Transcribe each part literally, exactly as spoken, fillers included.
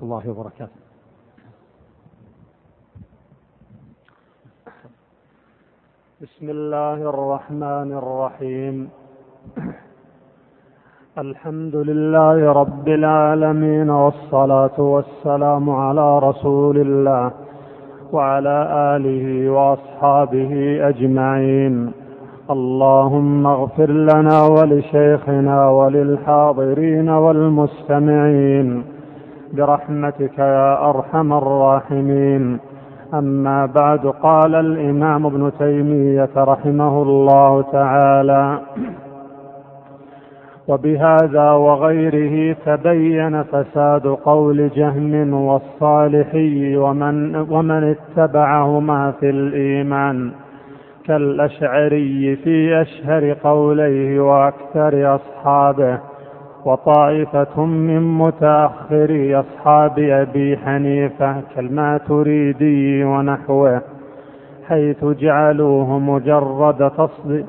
الله وبركاته. بسم الله الرحمن الرحيم. الحمد لله رب العالمين، والصلاة والسلام على رسول الله وعلى آله وأصحابه أجمعين. اللهم اغفر لنا ولشيخنا وللحاضرين والمستمعين برحمتك يا أرحم الراحمين. أما بعد، قال الإمام ابن تيمية رحمه الله تعالى: وبهذا وغيره تبين فساد قول جهم والصالحي ومن, ومن اتبعهما في الإيمان، كالأشعري في أشهر قوليه وأكثر أصحابه، وطائفة من متأخري أصحاب أبي حنيفة كالماتريدي ونحوه، حيث جعلوه مجرد تصديق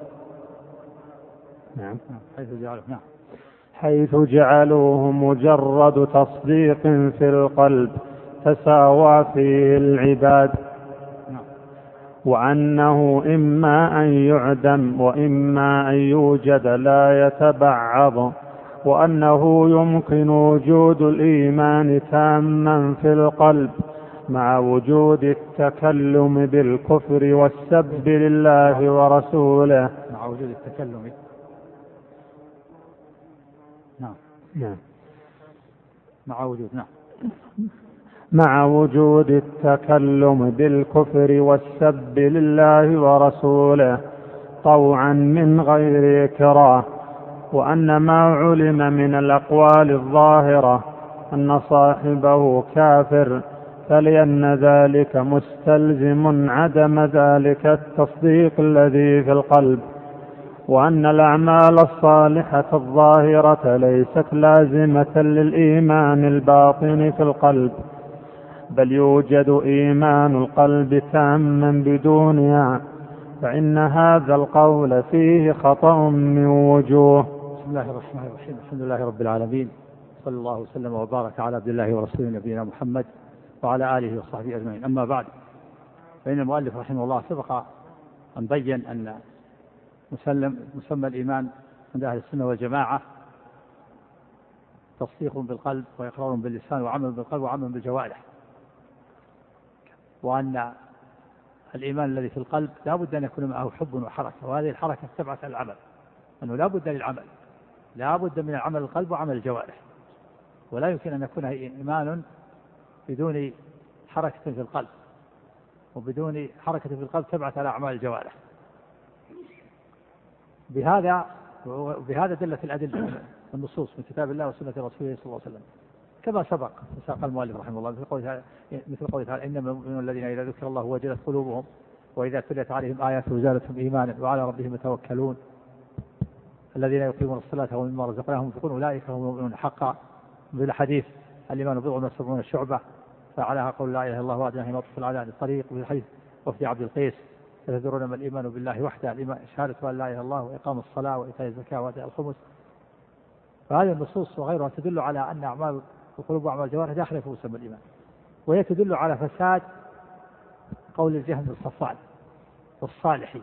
نعم حيث جعلوه نعم حيث جعلوه مجرد تصديق في القلب تساوى فيه العباد، وأنه إما أن يعدم وإما أن يوجد لا يتبعض، وأنه يمكن وجود الإيمان تاما في القلب مع وجود التكلم بالكفر والسب لله ورسوله. مع وجود التكلم نعم نعم مع وجود نعم مع وجود التكلم بالكفر والسب لله ورسوله طوعا من غير إكراه، وأن ما علم من الأقوال الظاهرة أن صاحبه كافر، فلأن ذلك مستلزم عدم ذلك التصديق الذي في القلب، وأن الأعمال الصالحة الظاهرة ليست لازمة للإيمان الباطن في القلب، بل يوجد إيمان القلب تاما بدونها، فإن هذا القول فيه خطأ من وجوه. بسم الله الرحمن الرحيم. الحمد لله رب العالمين، صلى الله وسلم وبارك على عبد الله ورسوله نبينا محمد وعلى آله وصحبه أجمعين. أما بعد، فإن المؤلف رحمه الله سبق أن بين أن مسلم مسمى الإيمان عند أهل السنة والجماعة تصديق بالقلب وإقرار باللسان وعمل بالقلب وعمل بالجوارح، وأن الإيمان الذي في القلب لا بد أن يكون معه حب وحركة، وهذه الحركة تبعث العمل، أنه لا بد للعمل، لا بد من العمل القلب وعمل الجوارح، ولا يمكن أن يكون إيمان بدون حركة في القلب، وبدون حركة في القلب تبعث على أعمال الجوارح. بهذا وبهذا دلت الأدلة النصوص من كتاب الله وسنة رسوله صلى الله عليه وسلم، كما سبق ساق المؤلف رحمه الله مثل قوله مثل قوله تعالى: إنما المؤمنون الذين إذا ذكر الله وجلت قلوبهم وإذا تليت عليهم آياته زادتهم إيمانا وعلى ربهم يتوكلون الذين يقيمون الصلاة ومما رزقناهم ينفقون أولئك هم المؤمنون حقا. بالحديث الإيمان بضع وسبعون شعبة، فعلىها قول لا إله إلا الله وحده يمطف العداء عن الطريق. وفي الحديث وفد عبد القيس: تدرون ما الإيمان بالله وحده؟ الإيمان شهادة أن لا إله إلا الله وإقام الصلاة وإيتاء الزكاة وأداء الخمس. فهذه النصوص وغيرها تدل على أن أعمال القلوب وأعمال الجوارح داخلة في مسمى الإيمان، وهي تدل على فساد قول الجهم الصفان والصالحي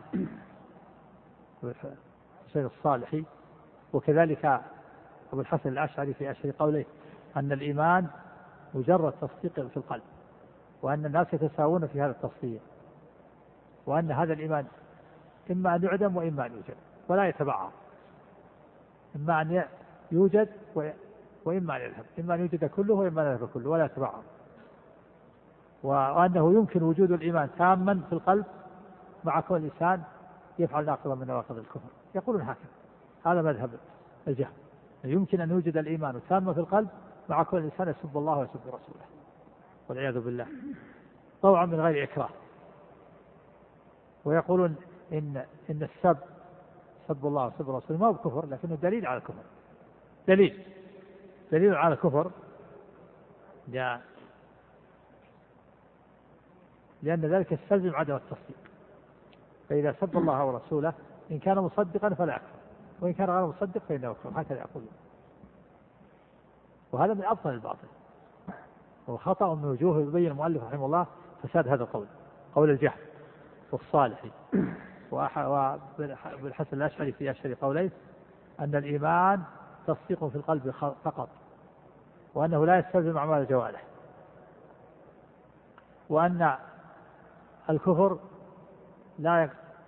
الشيخ الصالحي، وكذلك أبو الحسن الأشعري في أشهر قوله أن الإيمان مجرد تصديق في القلب، وأن الناس يتساوون في هذا التصديق، وأن هذا الإيمان إما أن يعدم وإما أن يوجد ولا يتبعض، إما أن يوجد وإما أن يذهب، إما أن يوجد كله وإما أن يذهب كله ولا يتبعض، وأنه يمكن وجود الإيمان تاما في القلب مع كون الإنسان يفعل ناقضا من نواقض الكفر. يقولون هكذا، هذا مذهب الجهم، يمكن أن يوجد الإيمان تاما في القلب مع كون الإنسان يسب الله ويسب رسوله والعياذ بالله طوعا من غير إكراه. ويقولون إن إن السب سب الله وسب رسوله ما هو بكفر، لكنه دليل على الكفر، دليل دليل على الكفر، لأن ذلك يستلزم عدم التصديق. فإذا سب الله ورسوله إن كان مصدقا فلا يكفر، وإن كان غير مصدق فإنه يكفر، هكذا يقولون، وهذا من أبطل الباطل. وخطأ من وجوه يبين المؤلف رحمه الله فساد هذا القول، قول الجهم والصالحي وابن الأشعري في أشهر قوليه أن الإيمان تصديق في القلب فقط، وأنه لا يستلزم أعمال الجوارح، وأن الكفر لا يك...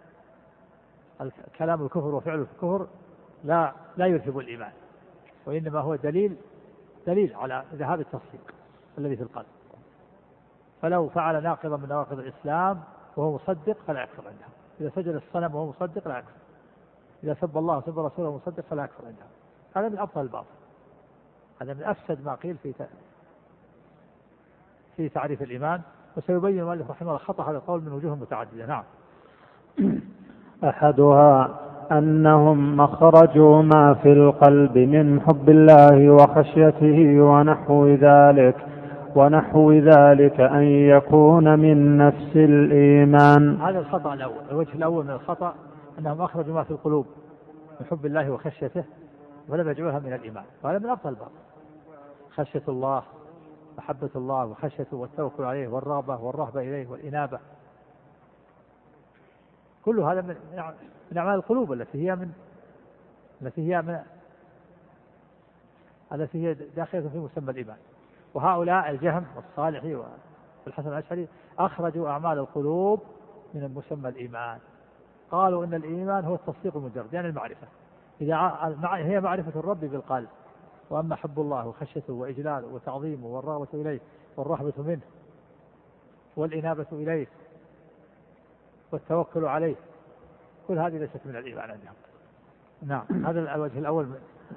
كلام الكفر وفعل الكفر لا لا يرهب الإيمان، وإنما هو دليل دليل على ذهاب التصديق الذي في القلب. فلو فعل ناقضا من نواقض الإسلام وهو مصدق فلا يكفر عندهم، إذا سجد الصنم وهو مصدق لا يكفر، إذا سب الله وسب رسوله مصدق فلا يكفر عندهم. هذا من أبطل الباطل، هذا من أفسد ما قيل في في تعريف الإيمان. وسيبين المؤلف رحمه الله خطأ هذا القول من وجوه متعددة. نعم. أحدها أنهم أخرجوا ما في القلب من حب الله وخشيته ونحو ذلك ونحو ذلك أن يكون من نفس الإيمان. هذا الخطأ الأول. الوجه الأول من الخطأ أنهم أخرجوا ما في القلوب من حب الله وخشيته ولم يجعلها من الإيمان، وهذا من أبطل الباطل. خشية الله، محبة الله وخشيته والتوكل عليه والرغبة والرهبة إليه والإنابة، كل هذا من من أعمال القلوب التي هي من التي هي من التي هي داخلة في مسمى الإيمان. وهؤلاء الجهم والصالحي والحسن الأشعري أخرجوا أعمال القلوب من مسمى الإيمان، قالوا إن الإيمان هو التصديق المجرد، يعني المعرفة، إذا هي معرفة الرب بالقلب، وأما حب الله وخشيته وإجلاله وتعظيمه والرغبة إليه والرهبة منه والإنابة إليه والتوكل عليه، كل هذه ليست من الإيمان عندهم. نعم. هذا الوجه الأول.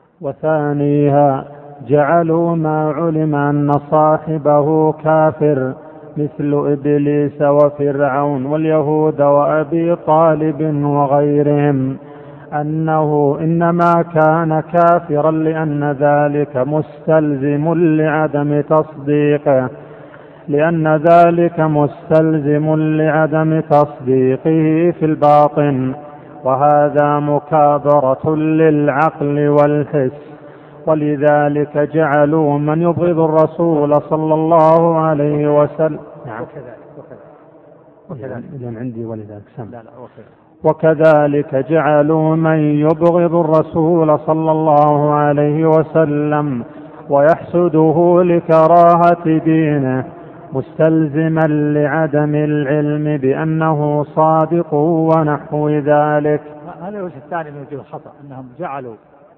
وثانيها جعلوا ما علم أن صاحبه كافر مثل إبليس وفرعون واليهود وأبي طالب وغيرهم أنه إنما كان كافرا لأن ذلك مستلزم لعدم تصديقه لأن ذلك مستلزم لعدم تصديقه في الباطن، وهذا مكابرة للعقل والحس، ولذلك جعلوا من يبغض الرسول صلى الله عليه وسلم. نعم. وكذلك وكذلك إذن عندي ولذلك سمع. لا لا وكذلك. وكذلك جعلوا من يبغض الرسول صلى الله عليه وسلم ويحسده لكراهة دينه مستلزما لعدم العلم بأنه صادق ونحو ذلك. هذا الوجه الثاني من وجوه الخطأ، أنهم جعلوا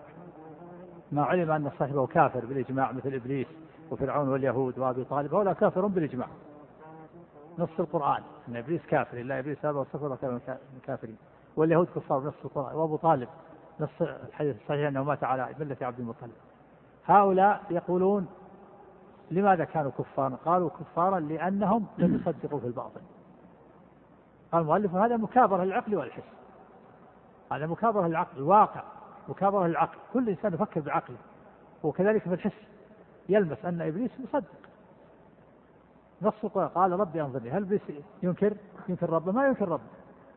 ما علم أن صاحبه كافر بالإجماع مثل إبليس وفرعون واليهود وأبي طالب، هؤلاء كافر بالإجماع، نص القرآن أن إبليس كافر، إلا إبليس هذا وصفه كان من الكافرين، واليهود كفار نص القرآن، وأبو طالب نص الحديث الصحيح أنه مات على ملة عبد المطلب. هؤلاء يقولون لماذا كانوا كفارا؟ قالوا كفارا لأنهم لم يصدقوا في الباطل. قال المؤلف هذا مكابرة للعقل والحس، هذا مكابرة للعقل، الواقع مكابرة للعقل، كل إنسان يفكر بعقله، وكذلك في الحس يلمس أن إبليس مصدق. نص القرآن قال ربي أنظرني، هل إبليس ينكر ينكر ربه؟ ما ينكر ربه.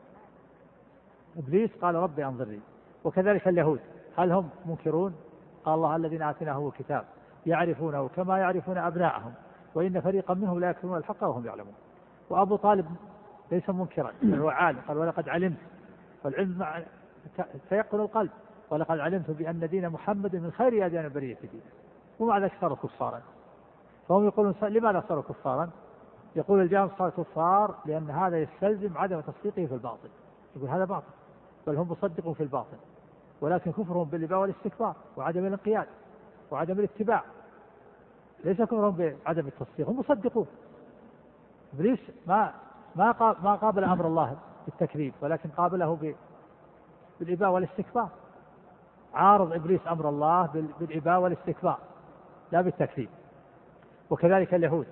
إبليس قال ربي أنظرني. وكذلك اليهود هل هم منكرون؟ قال الله الذين آتيناهم الكتاب يعرفونه كما يعرفون أبناءهم وإن فريقا منهم لا يكتمون الحق وهم يعلمون. وأبو طالب ليس منكرا بل هو عالم، قال ولقد علمت، والعلم مع تيقن القلب، ولقد علمت بأن دين محمد من خير أديان البرية دينا، ومع ذلك صاروا كفارا. فهم يقولون لماذا صاروا كفارا؟ يقول الجهم صار كفار لأن هذا يستلزم عدم تصديقه في الباطل، يقول هذا باطل، بل هم مصدقون في الباطل، ولكن كفرهم بالإباء والاستكبار وعدم الانقياد وعدم الاتباع، ليس كفرهم بعدم التصديق، هم مصدقون. إبليس ما ما ما قابل أمر الله بالتكذيب، ولكن قابله بالإباء والاستكبار. عارض إبليس أمر الله بالإباء والاستكبار لا بالتكذيب. وكذلك اليهود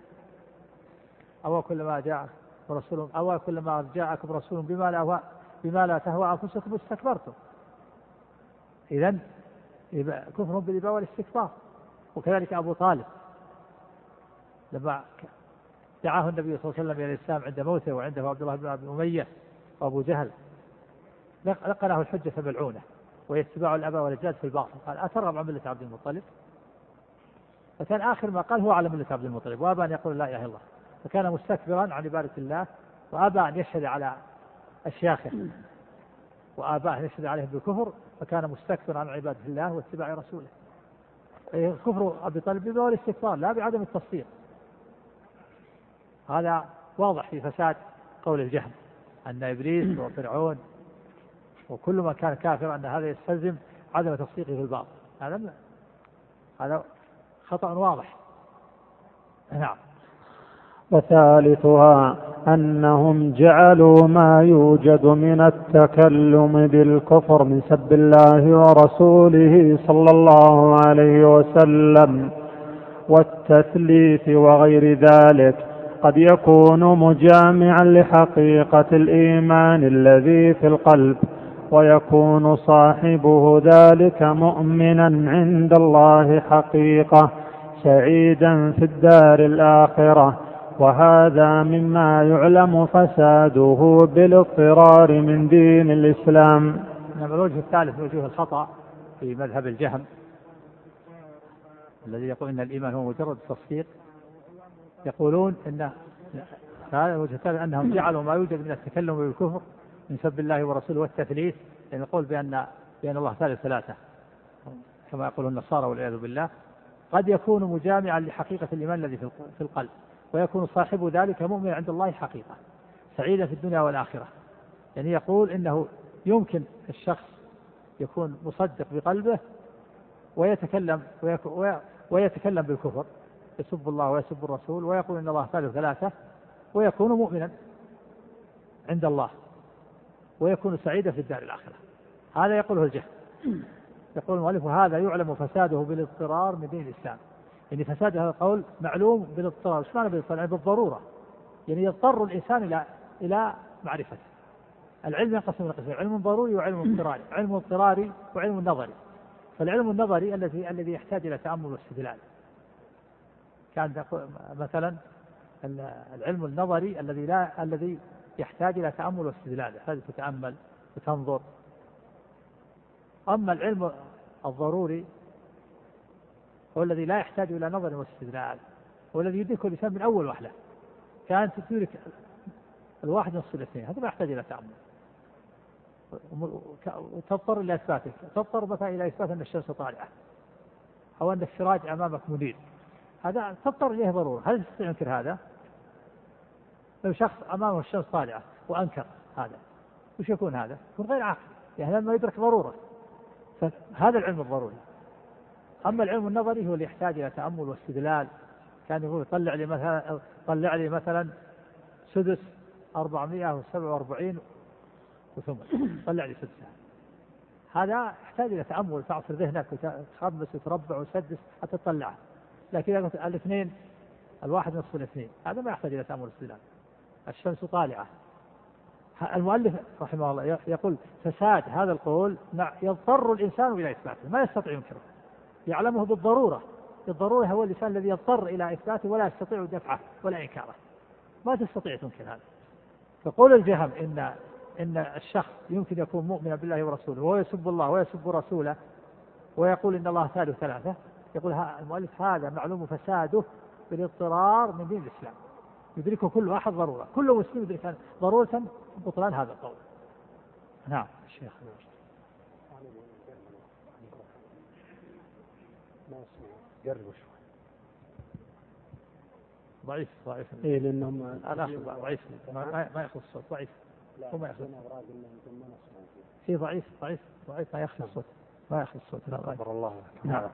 أو كلما جاء رسول أو كلما جاءكم رسول بما لا بما لا تهوى أنفسكم استكبرتم. إذن كفرهم بالإباء والاستكبار. وكذلك أبو طالب لما دعاه النبي صلى الله عليه وسلم إلى الإسلام عند موته وعنده عبد الله بن أبي أمية وأبو جهل، لقناه الحجة ملعونة ويتبع الأباء والأجداد في الباطل، قال أترغب عن ملة عبد المطلب؟ فكان آخر ما قال هو على ملة عبد المطلب، وأبى أن يقول لا إله إلا الله، فكان مستكبرا عن عبادة الله، وأبى أن يشهد على أشياخه، وأبى أن يشهد عليه بالكفر، فكان مستكبرا عن عبادة الله واتباع رسوله. كفر أبي طالب هو الاستكبار لا بعدم التصديق. هذا واضح في فساد قول الجهم أن إبليس وفرعون وكل ما كان كافر أن هذا يستلزم عدم تصديقه في الباطل. هذا هذا خطأ واضح. نعم. وثالثها أنهم جعلوا ما يوجد من التكلم بالكفر من سب الله ورسوله صلى الله عليه وسلم والتثليث وغير ذلك قد يكون مجامعا لحقيقة الإيمان الذي في القلب، ويكون صاحبه ذلك مؤمنا عند الله حقيقة سعيدا في الدار الآخرة، وهذا مما يعلم فساده بالاضطرار من دين الإسلام. الوجه الثالث من وجوه الخطأ في مذهب الجهم الذي يقول إن الإيمان هو مجرد تصديق، يقولون إن هذا الوجه الثالث أنهم جعلوا ما يوجد من التكلم بالكفر من سب الله ورسوله والتثليث، يعني يقول بأن بأن الله ثالث ثلاثة كما يقول النصارى والعياذ بالله، قد يكون مجامعا لحقيقة الإيمان الذي في القلب، ويكون صاحب ذلك مؤمن عند الله حقيقة سعيدا في الدنيا والآخرة. يعني يقول إنه يمكن الشخص يكون مصدق بقلبه ويتكلم ويتكلم بالكفر، يسب الله ويسب الرسول ويقول إن الله ثالث ثلاثة، ويكون مؤمنا عند الله ويكون سعيدا في الدار الآخرة. هذا يقوله الجهم. يقول المؤلف هذا يعلم فساده بالاضطرار من دين الإسلام. يعني فساد هذا القول معلوم بالاضطرار. ايش معنى بالاضطرار؟ يعني بالضرورة، يعني يضطر الإنسان إلى إلى معرفته. العلم ينقسم إلى قسمين: علم ضروري وعلم اضطراري. علم اضطراري وعلم نظري. فالعلم النظري الذي الذي يحتاج إلى تأمل واستدلال، كان مثلا العلم النظري الذي لا الذي يحتاج إلى تأمل واستدلال، يحتاج تتأمل وتنظر. أما العلم الضروري هو الذي لا يحتاج إلى نظر واستدلال، هو الذي يدركه الإنسان من أول وهلة، كانت تدرك الواحد نصف الاثنين، هذا ما يحتاج إلى تأمل وتضطر إلى إثباته. تضطر مثلا إلى إثبات أن الشمس طالعة أو أن السراج أمامك منير، هذا تضطر إليه ضرورة. هل تستطيع أنكر هذا؟ لو شخص أمامه الشمس طالعة وأنكر هذا، وش يكون هذا؟ يكون غير عاقل، يعني لما يدرك ضرورة. فهذا العلم الضروري. أما العلم النظري هو اللي يحتاج إلى تأمل واستدلال. كان يقول طلع لي مثلا طلع لي مثلا سدس أربعمائة وسبعة وأربعين وثمن، طلع لي سدسها. هذا يحتاج إلى تأمل وتعصر ذهنك وتخمس وتربع وتسدس حتى تطلعه. لكن إذا قلت الاثنين الواحد نصف الاثنين، هذا ما يحتاج إلى تأمل واستدلال. الشمس طالعة. المؤلف رحمه الله يقول فساد هذا القول يضطر الإنسان إلى إثباته، ما يستطيع ينكره، يعلمه بالضرورة. الضرورة هو الإنسان الذي يضطر إلى إثباته ولا يستطيع دفعه ولا إنكاره، ما تستطيع تنكر هذا. فقول الجهم إن إن الشخص يمكن يكون مؤمنا بالله ورسوله وهو يسب الله ويسب رسوله ويقول إن الله ثالث ثلاثة، يقول المؤلف هذا معلوم فساده بالاضطرار من دين الإسلام، يدركه كل واحد ضرورة، كل مسلم يدرك ضرورة بطلان هذا القول. نعم الشيخ. قرب شوي. ضعيف ضعيف. إيه لأنهم الأخ ضعيف ما ما يأخذ الصوت ضعيف. هو ما يأخذ. في ضعيف ضعيف ضعيف ما يأخذ الصوت ما يأخذ الصوت. لا ضعيف. الله. نعم.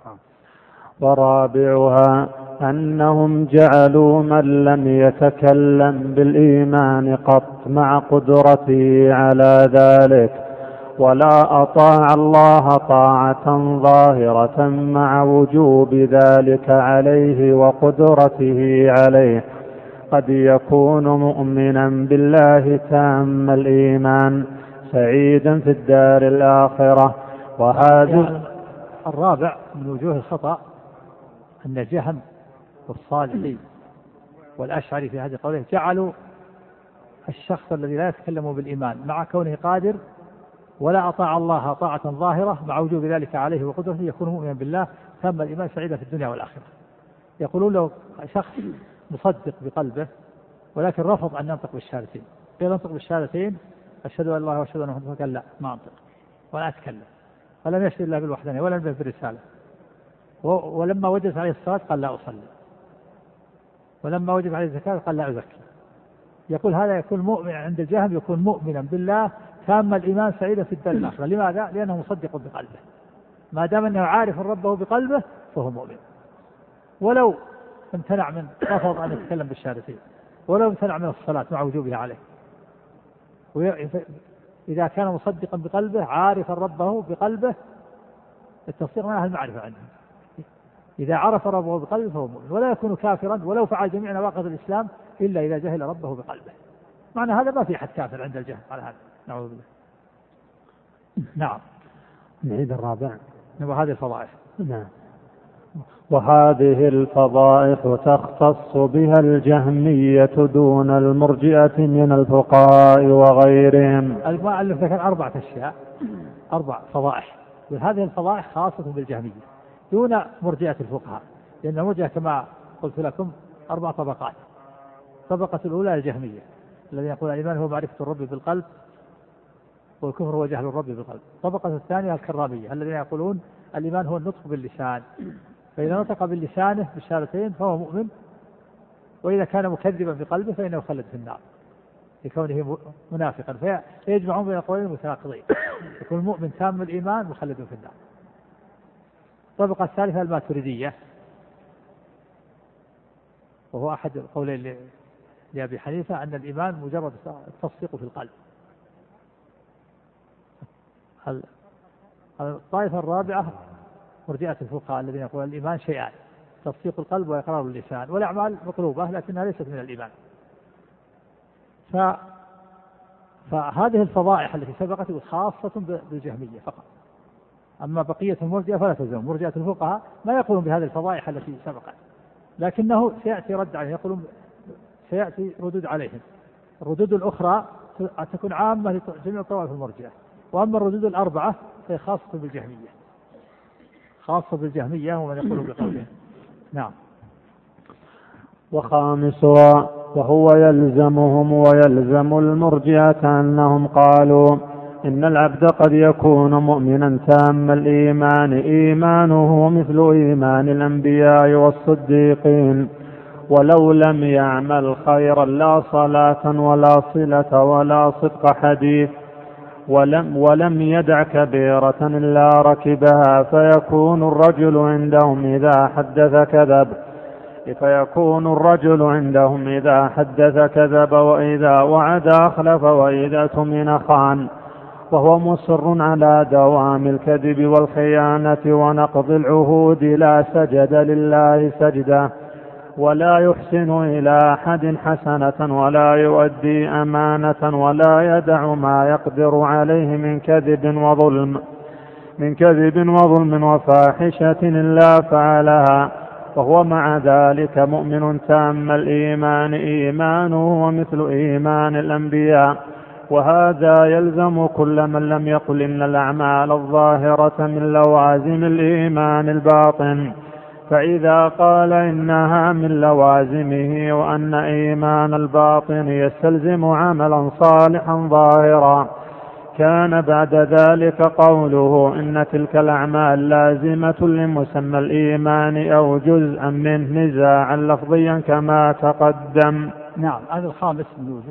ورابعها أنهم جعلوا من لم يتكلم بالإيمان قط مع قدرته على ذلك ولا أطاع الله طاعة ظاهرة مع وجوب ذلك عليه وقدرته عليه قد يكون مؤمنا بالله تام الإيمان سعيدا في الدار الآخرة. وهذا الرابع من وجوه الخطأ أن الجهم والصالحي والأشعري في هذه قوله جعلوا الشخص الذي لا يتكلم بالإيمان مع كونه قادر ولا أطاع الله طاعة ظاهرة مع وجوب ذلك عليه وقدرته يكون مؤمنا بالله تم الإيمان سعيدا في الدنيا والآخرة. يقولون لو شخص مصدق بقلبه ولكن رفض أن ينطق بالشهادتين، قيل ينطق بالشهادتين أشهد أن لا إله إلا الله وأشهد أن محمدا رسول الله، قال لا ما أنطق ولا أتكلم، فلم يشهد الله بالوحدانية ولا بالرسالة. ولما وجدت عليه الصلاة قال لا أصلي، ولما وجب عليه الزكاة قال لا أزكي. يقول هذا يكون مؤمن عند الجهم، يكون مؤمنا بالله تام الإيمان سعيدا في الدار الآخرة. لماذا؟ لأنه مصدق بقلبه، ما دام أنه عارف ربه بقلبه فهو مؤمن، ولو امتنع من رفض أن يتكلم بالشهادتين، ولو امتنع من الصلاة مع وجوبها عليه. إذا كان مصدقا بقلبه عارفا ربه بقلبه، التصديق معناه المعرفة عنه، إذا عرف ربه بقلبه فهو مؤمن، ولا يكون كافرا ولو فعل جميع نواقض الإسلام إلا إذا جهل ربه بقلبه. معنى هذا ما في أحد كافر عند الجهل على هذا. نعوذ بالله. نعم. نعيد الرابع. وهذه الفضائح. نعم. وهذه الفضائح تختص بها الجهمية دون المرجئة من الفقهاء وغيرهم. المؤلف ذكر أربعة أشياء، أربع فضائح، وهذه الفضائح خاصة بالجهمية دون مرجئة الفقهاء، لأن المرجئة كما قلت لكم أربع طبقات. الطبقة الأولى الجهمية الذين يقول الإيمان هو معرفة الرب بالقلب والكفر هو جهل الرب بالقلب. الطبقة الثانية الكرامية الذين يقولون الإيمان هو النطق باللسان، فإذا نطق باللسانه بالشهادتين فهو مؤمن، وإذا كان مكذبا بقلبه فإنه خلد في النار لكونه منافقا، فيجمعون بين قولين متناقضين، يكون المؤمن تام الإيمان مخلد في النار. الطبقة الثالثة الماتريدية، وهو أحد القولين لأبي حنيفة أن الإيمان مجرد التصديق في القلب. الطائفة الرابعة مرجئة الفقهاء الذين يقولون الإيمان شيئان، تصديق القلب وإقرار اللسان، والأعمال مطلوبة لكنها ليست من الإيمان. ف... فهذه الفضائح التي سبقت خاصة بالجهمية فقط، أما بقية المرجئة فلا تلزم. مرجئة الفقهاء ما يقولون بهذه الفضائح التي سبقت، لكنه سيأتي رد عليهم، يقولون سيأتي ردود عليهم. الردود الأخرى تكون عامة لجميع طوائف المرجئة، وأما الردود الأربعة فهي خاصة بالجهمية، خاصة بالجهمية ومن يقول بقوله. نعم. وخامسها وهو يلزمهم ويلزم المرجئة أنهم قالوا إن العبد قد يكون مؤمنا تام الإيمان إيمانه مثل إيمان الأنبياء والصديقين، ولو لم يعمل خيرا لا صلاة ولا صلة ولا صدق حديث، ولم, ولم يدع كبيرة إلا ركبها، فيكون الرجل عندهم إذا حدث كذب فيكون الرجل عندهم إذا حدث كذب وإذا وعد أخلف وإذا اؤتمن خان، وهو مصر على دوام الكذب والخيانة ونقض العهود، لا سجد لله سجدة ولا يحسن إلى أحد حسنة ولا يؤدي أمانة ولا يدع ما يقدر عليه من كذب وظلم من كذب وظلم وفاحشة إلا فعلها، وهو مع ذلك مؤمن تام الإيمان إيمانه ومثل إيمان الأنبياء. وهذا يلزم كل من لم يقل إن الأعمال الظاهرة من لوازم الإيمان الباطن، فإذا قال إنها من لوازمه وأن إيمان الباطن يستلزم عملا صالحا ظاهرا، كان بعد ذلك قوله إن تلك الأعمال لازمة لمسمى الإيمان أو جزءا منه نزاعا لفظيا كما تقدم. نعم. هذا الخامس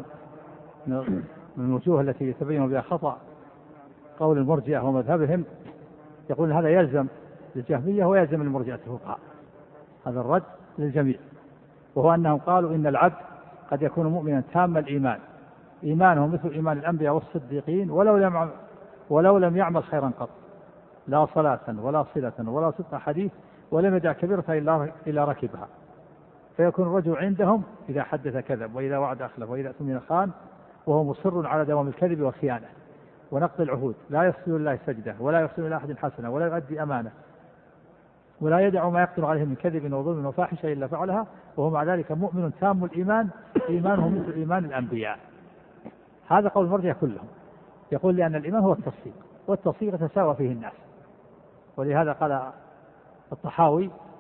من الوجوه التي يتبين بها خطأ قول المرجئة ومذهبهم، يقول هذا يلزم للجهمية ويلزم المرجئة الفقهاء، هذا الرد للجميع، وهو أنهم قالوا إن العبد قد يكون مؤمنا تام الإيمان إيمانه مثل إيمان الأنبياء والصديقين ولو لم ولو لم يعمل خيرا قط، لا صلاة ولا صلة ولا صدق حديث، ولم يدع كبيرة إلا ركبها، فيكون الرجل عندهم إذا حدث كذب وإذا وعد أخلف وإذا اؤتمن خان، وهو مصر على دوام الكذب والخيانة ونقض العهود، لا يصل لله سجدة ولا يحسن إلى أحد حسنة ولا يؤدي أمانة ولا يدع ما يقدر عليه من كذب وظلم وفاحشة إلا فعلها، وهو مع ذلك مؤمن تام الإيمان إيمانه مثل إيمان الأنبياء. هذا قول المرجئة كلهم، يقول لأن الإيمان هو التصديق، والتصديق تساوى فيه الناس، ولهذا قال الطحاوي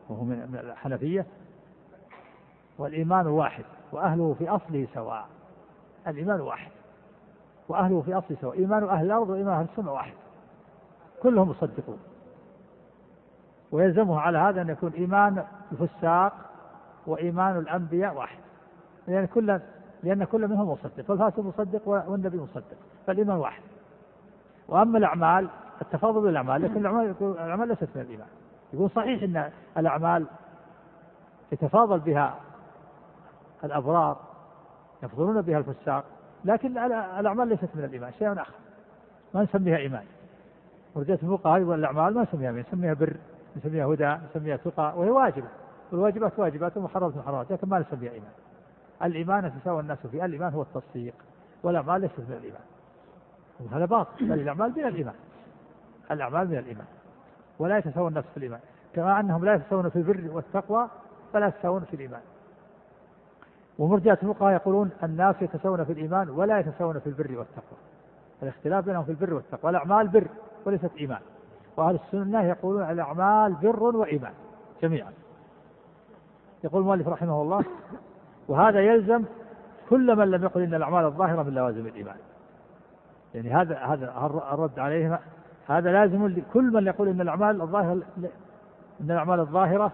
وهو من الحنفية، والإيمان واحد وأهله في أصله سواء. الإيمان واحد وأهله في أصله سواء، إيمان أهل الأرض وإيمان أهل السماء واحد، كلهم مصدقون. ويلزمه على هذا أن يكون إيمان الفساق وإيمان الأنبياء واحد، لأن كل لأن كل منهم مصدق، فالفاسق مصدق والنبي مصدق، فالإيمان واحد. وأما الأعمال التفاضل بالأعمال، لكن الأعمال الأعمال ليست من الإيمان. يقول صحيح أن الأعمال يتفاضل بها الأبرار، يفضلون بها الفساق، لكن الأعمال ليست من الإيمان، شيء آخر ما نسميها إيمان. ورجعت الفقهاء يقول الأعمال ما نسميها إيمان، نسميها بر، نسميها هدى، نسميها تقى، وهي واجبة، والواجبات واجبات ومحرمات محرمات، لكن ما نسميها إيمان. الإيمان تساوى الناس فيه، الإيمان هو التصديق، والأعمال ليست من الإيمان، وهذا باطل، بل الأعمال من الإيمان، الأعمال من الإيمان، ولا يتساوى الناس في الإيمان، كما أنهم لا يتساوون في البر والتقوى فلا يتساوون في الإيمان. ومرجئة الفقهاء يقولون الناس يتساوون في الإيمان ولا يتساوون في البر والتقوى، الاختلاف بينهم في البر والتقوى، الأعمال بر وليست إيمان. وأهل السنة يقولون الأعمال بر وإيمان جميعا. يقول المؤلف رحمه الله: وهذا يلزم كل من لم يقل إن الأعمال الظاهرة من لوازم الإيمان. يعني هذا هذا الرد عليهم، هذا لازم لكل من يقول إن الأعمال الظاهرة إن الأعمال الظاهرة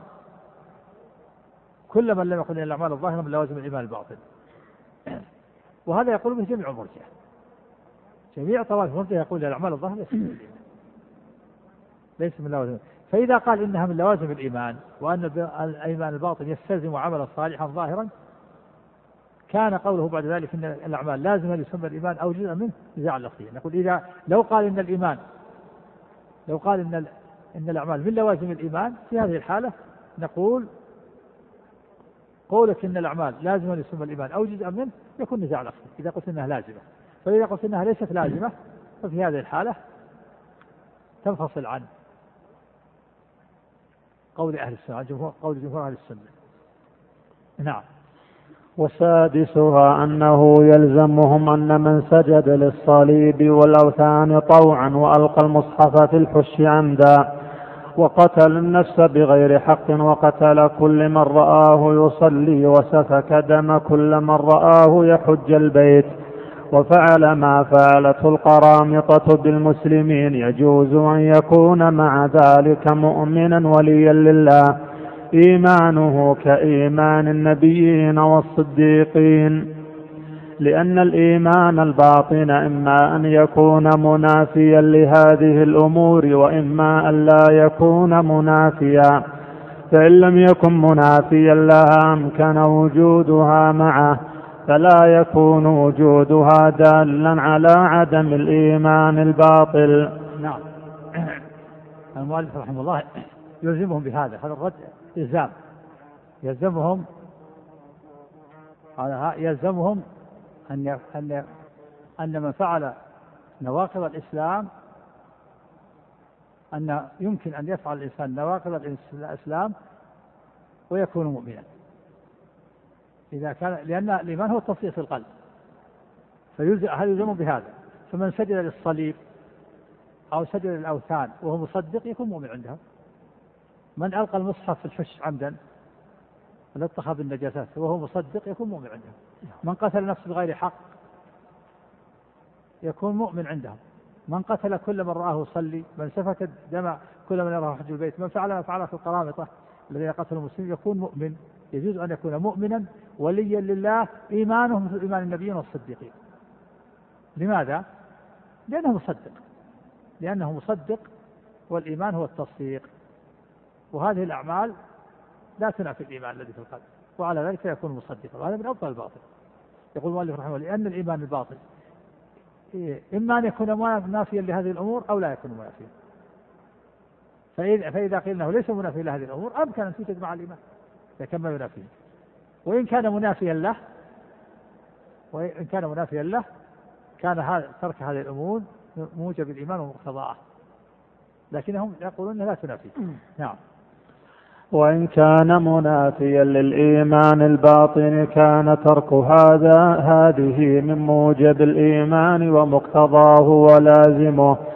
كل من لم يقل إن الأعمال الظاهرة من لوازم الإيمان الباطن. وهذا يقول به جميع المرجئة، جميع طوائف المرجئة يقول الأعمال الظاهرة ليس من الإيمان، ليس من لوازم. فإذا قال إنها من لوازم الإيمان وأن الإيمان الباطن يستلزم عملا صالحا ظاهرا، كان قوله بعد ذلك إن الأعمال لازم يسمى الإيمان أو جزء منه نزاعا لفظيا. نقول إذا لو قال إن الإيمان لو قال إن إن الأعمال من لوازم الإيمان، في هذه الحالة نقول قولك إن الأعمال لازم يسمى الإيمان أو جزء منه يكون نزاع لفظي إذا قلت إنها لازمة. فإذا قلت إنها ليست لازمة ففي هذه الحالة تنفصل عن قول أهل السنة، قول جمهور أهل السنة. نعم. وسادسها أنه يلزمهم أن من سجد للصليب والأوثان طوعا وألقى المصحف في الحش عمدا وقتل النفس بغير حق وقتل كل من رآه يصلي وسفك دم كل من رآه يحج البيت وفعل ما فعلته القرامطة بالمسلمين، يجوز أن يكون مع ذلك مؤمنا وليا لله، إيمانه كإيمان النبيين والصديقين، لأن الإيمان الباطن إما أن يكون منافيا لهذه الأمور وإما أن لا يكون منافيا، فإن لم يكن منافيا لها أمكن وجودها معه، فلا يكون وجودها دالا على عدم الإيمان الباطل. نعم. المؤلف رحمه الله يلزمهم بهذا، هذا الرد إلزام، يلزمهم يلزمهم أن أن أن من فعل نواقض الإسلام، أن يمكن أن يفعل الإنسان نواقض الإسلام ويكون مؤمنا إذا كان، لأن الإيمان هو التصديق في القلب، فيلزم بهذا. فمن سجد للصليب أو سجد للأوثان وهو مصدق يكون مؤمن عندهم. من ألقى المصحف في الحش عمدا ولطخ بالنجاسات وهو مصدق يكون مؤمن عندهم. من قتل نفسه بغير حق يكون مؤمن عندهم. من قتل كل من رآه يصلي، من سفك دم كل من يراه حج البيت، من فعل ما فعله في القرامطة الذين قتلوا المسلمين يكون مؤمن. يجوز أن يكون مؤمنا وليا لله، إيمانه مثل إيمان النبيين والصديقين. لماذا؟ لأنه مصدق، لأنه مصدق والإيمان هو التصديق، وهذه الأعمال لا تنافي الإيمان الذي في القلب، وعلى ذلك يكون مصدقا، وهذا من أفضل الباطل. يقول المؤلف رحمه الله: لأن الإيمان الباطل إما أن يكون منافيا لهذه الأمور أو لا يكون منافيا. فإذا, فإذا قيل أنه ليس منافيا لهذه الأمور أمكن أن توجد مع الإيمان كما ينافيه، وإن كان منافيا له وإن كان منافيا له كان هذا ترك هذه الأمور موجب الإيمان ومقتضاه، لكنهم يقولون لا تنافي. نعم. وإن كان منافيا للإيمان الباطن كان ترك هذا هذه من موجب الإيمان ومقتضاه ولازمه،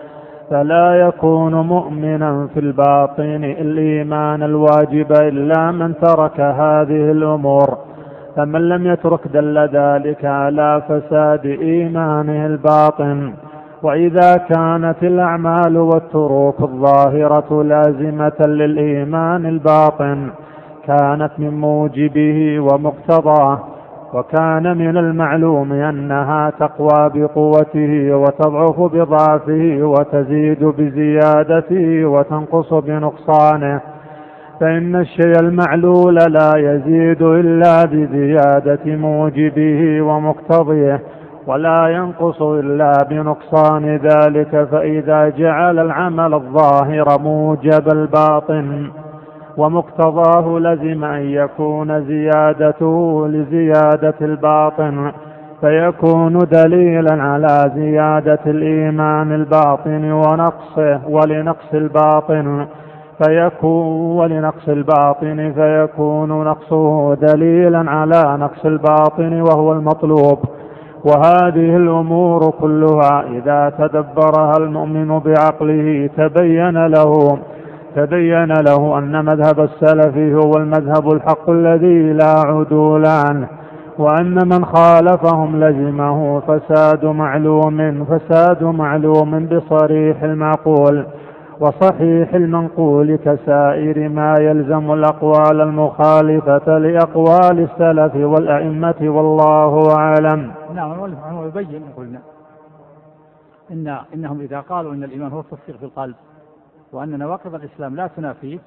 فلا يكون مؤمنا في الباطن الإيمان الواجب إلا من ترك هذه الأمور، فمن لم يترك دل ذلك على فساد إيمانه الباطن. وإذا كانت الأعمال والتروك الظاهرة لازمة للإيمان الباطن كانت من موجبه ومقتضاه، وكان من المعلوم أنها تقوى بقوته وتضعف بضعفه وتزيد بزيادته وتنقص بنقصانه، فإن الشيء المعلول لا يزيد إلا بزيادة موجبه ومقتضيه، ولا ينقص إلا بنقصان ذلك. فإذا جعل العمل الظاهر موجب الباطن ومقتضاه لزم أن يكون زيادته لزيادة الباطن، فيكون دليلا على زيادة الإيمان الباطن ونقصه، ولنقص الباطن فيكون ولنقص الباطن فيكون نقصه دليلا على نقص الباطن وهو المطلوب. وهذه الأمور كلها إذا تدبرها المؤمن بعقله تبين له تبين له أن مذهب السلف هو المذهب الحق الذي لا عدول عنه، وأن من خالفهم لزمه فساد معلوم فساد معلوم بصريح المعقول وصحيح المنقول، كسائر ما يلزم الأقوال المخالفة لأقوال السلف والأئمة، والله أعلم. نعم. هو يبين قلنا إن إنهم إذا قالوا إن الإيمان هو التصديق في القلب وأن نواقض الإسلام لا تنافيه،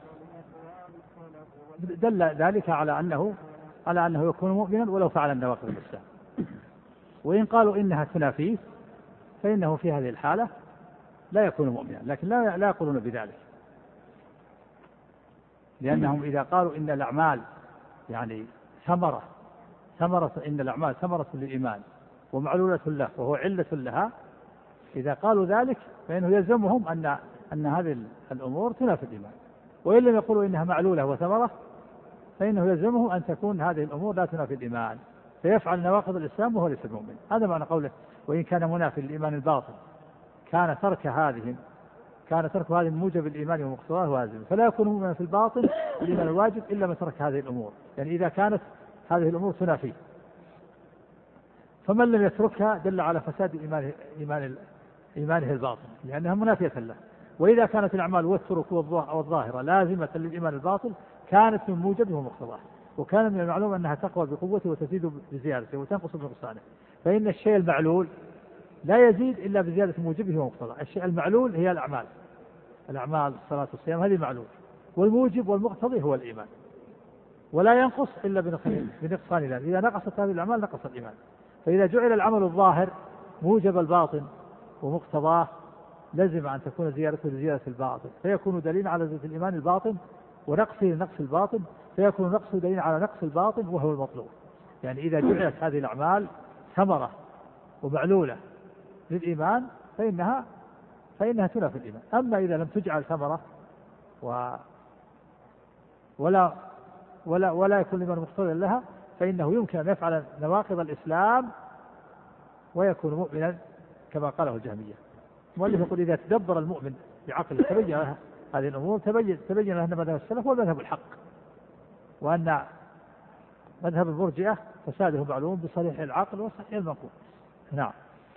دل ذلك على أنه على أنه يكون مؤمنا ولو فعل النواقض الإسلام. وإن قالوا إنها تنافيه فإنه في هذه الحالة لا يكون مؤمنا، لكن لا لا يقولون بذلك، لأنهم إذا قالوا إن الأعمال يعني ثمرة ثمرة إن الأعمال ثمرة للإيمان ومعلولة له وهو علة لها، إذا قالوا ذلك فإنه يلزمهم أن أن هذه الأمور تنافي الإيمان. وإن لم يقولوا إنها معلولة وثمرة فإنه يلزمه أن تكون هذه الأمور لا تنافي الإيمان، فيفعل نواقض الإسلام وهو ليس مؤمن. هذا معنى قوله وإن كان منافي للإيمان الباطل كان ترك هذه كان ترك هذه موجب الإيمان ومقتضاه واجب، فلا يكون مؤمنا في الباطل الإيمان الواجب إلا ما ترك هذه الأمور، يعني إذا كانت هذه الأمور تنافيه. فمن لم يتركها دل على فساد إيمانه إيمان إيمانه الباطن لأنها منافية له. وإذا كانت الأعمال والترك والظاهرة لازمة للإيمان الباطل كانت من موجبه ومقتضاه، وكان من المعلوم أنها تقوى بقوته وتزيد بزيادته وتنقص بنقصانه، فإن الشيء المعلول لا يزيد إلا بزيادة موجبه ومقتضاه. الشيء المعلول هي الأعمال الأعمال الصلاة والصيام هذه معلول، والموجب والمقتضي هو الإيمان، ولا ينقص إلا بنقصان ذلك. إذا نقصت هذه الأعمال نقص الإيمان. فإذا جعل العمل الظاهر موجب الباطن ومقتضاه لزم أن تكون زيادته لزيادة الباطن، فيكون دليل على زيادة الإيمان الباطن ونقصه لنقص الباطن، فيكون نقصه دليل على نقص الباطن وهو المطلوب. يعني إذا جعلت هذه الأعمال ثمرة ومعلولة للإيمان فإنها فإنها تنافي الإيمان. أما إذا لم تجعل ثمرة و ولا ولا ولا يكون الإيمان مقتضيا لها فإنه يمكن أن يفعل نواقض الإسلام ويكون مؤمنا كما قاله الجهمية. المؤلف يقول إذا تدبر المؤمن بعقله تبين هذه الأمور تبين تبين له أن مذهب السلف هو المذهب الحق، وأن مذهب المرجئة فساده معلوم بصريح العقل وصحيح المنقول. نعم.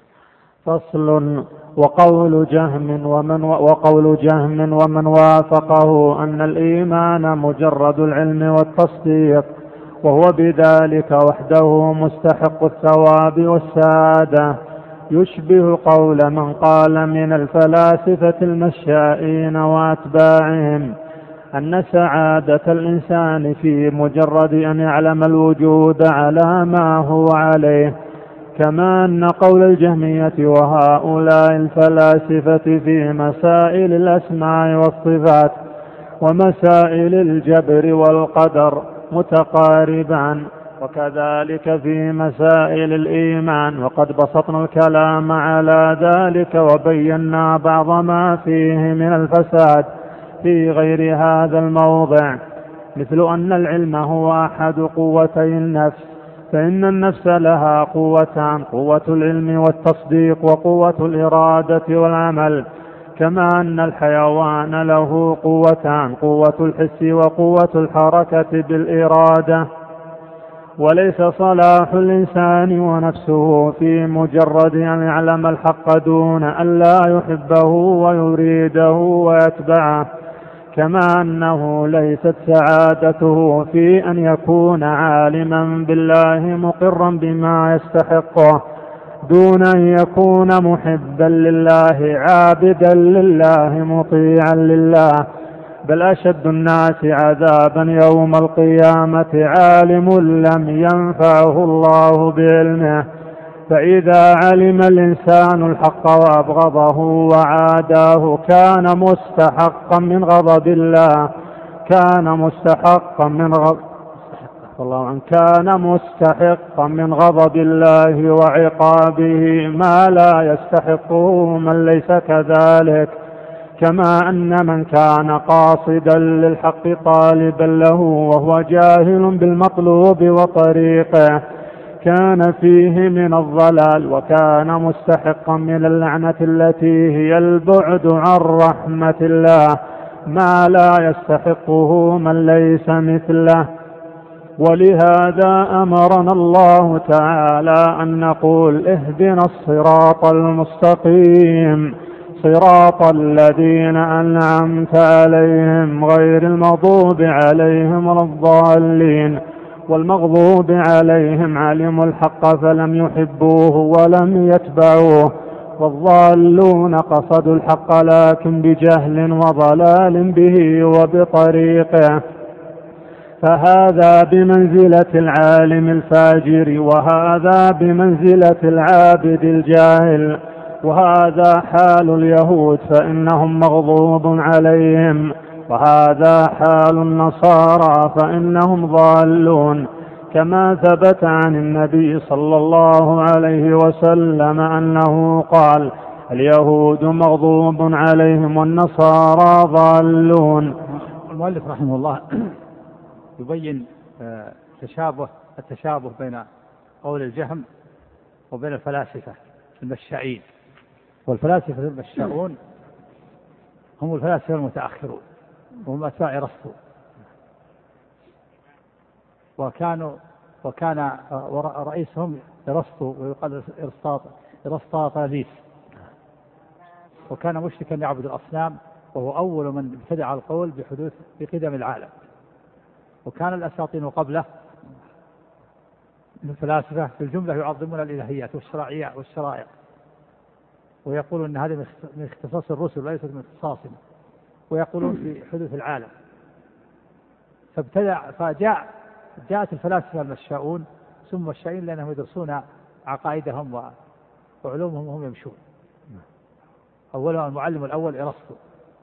فصل. وقول جهم ومن وقول جهم ومن وافقه أن الإيمان مجرد العلم والتصديق وهو بذلك وحده مستحق الثواب والسعادة، يشبه قول من قال من الفلاسفة المشائين وأتباعهم أن سعادة الإنسان في مجرد أن يعلم الوجود على ما هو عليه، كما أن قول الجهمية وهؤلاء الفلاسفة في مسائل الأسماء والصفات ومسائل الجبر والقدر متقاربان، وكذلك في مسائل الإيمان. وقد بسطنا الكلام على ذلك وبينا بعض ما فيه من الفساد في غير هذا الموضع، مثل أن العلم هو أحد قوتي النفس، فإن النفس لها قوتان: قوة العلم والتصديق وقوة الإرادة والعمل. كما أن الحيوان له قوتان، قوة الحس وقوة الحركة بالإرادة. وليس صلاح الإنسان ونفسه في مجرد أن يعلم الحق دون أن لا يحبه ويريده ويتبعه، كما أنه ليست سعادته في أن يكون عالما بالله مقرا بما يستحقه دون أن يكون محبا لله عابدا لله مطيعا لله. بل أشد الناس عذابا يوم القيامة عالم لم ينفعه الله بعلمه. فإذا علم الإنسان الحق وأبغضه وعاداه كان مستحقا من غضب الله كان مستحقا من غضب الله عنه كان مستحقا من غضب الله وعقابه ما لا يستحقه من ليس كذلك. كما أن من كان قاصدا للحق طالبا له وهو جاهل بالمطلوب وطريقه كان فيه من الضلال وكان مستحقا من اللعنة التي هي البعد عن رحمة الله ما لا يستحقه من ليس مثله. ولهذا أمرنا الله تعالى أن نقول اهدنا الصراط المستقيم صراط الذين أنعمت عليهم غير المغضوب عليهم ولا الضالين. والمغضوب عليهم علموا الحق فلم يحبوه ولم يتبعوه، والضالون قصدوا الحق لكن بجهل وضلال به وبطريقه. فهذا بمنزلة العالم الفاجر وهذا بمنزلة العابد الجاهل. وهذا حال اليهود فإنهم مغضوب عليهم، وهذا حال النصارى فإنهم ضالون. كما ثبت عن النبي صلى الله عليه وسلم أنه قال اليهود مغضوب عليهم والنصارى ضالون. المؤلف رحمه الله يبين تشابه التشابه بين قول الجهم وبين الفلاسفة المشائين. والفلاسفة المشاؤون هم الفلاسفة المتأخرون وهم أتباع أرسطو، وكانوا وكان رئيسهم أرسطو ويقال أرسطاطاليس، وكان مشركا يعبد الأصنام وهو أول من ابتدع القول بحدوث بقدم العالم. وكان الأساطين قبله من الفلاسفة في الجملة يعظمون الإلهيات والشرائع والشرائع ويقولون أن هذا من اختصاص الرسل وليست من اختصاصنا، ويقولون في حدوث العالم. فابتدع فجاء جاءت الفلاسفة المشاؤون ثم الشائين لأنهم يدرسون عقائدهم وعلومهم وهم يمشون. أولهم المعلم الأول أرسطو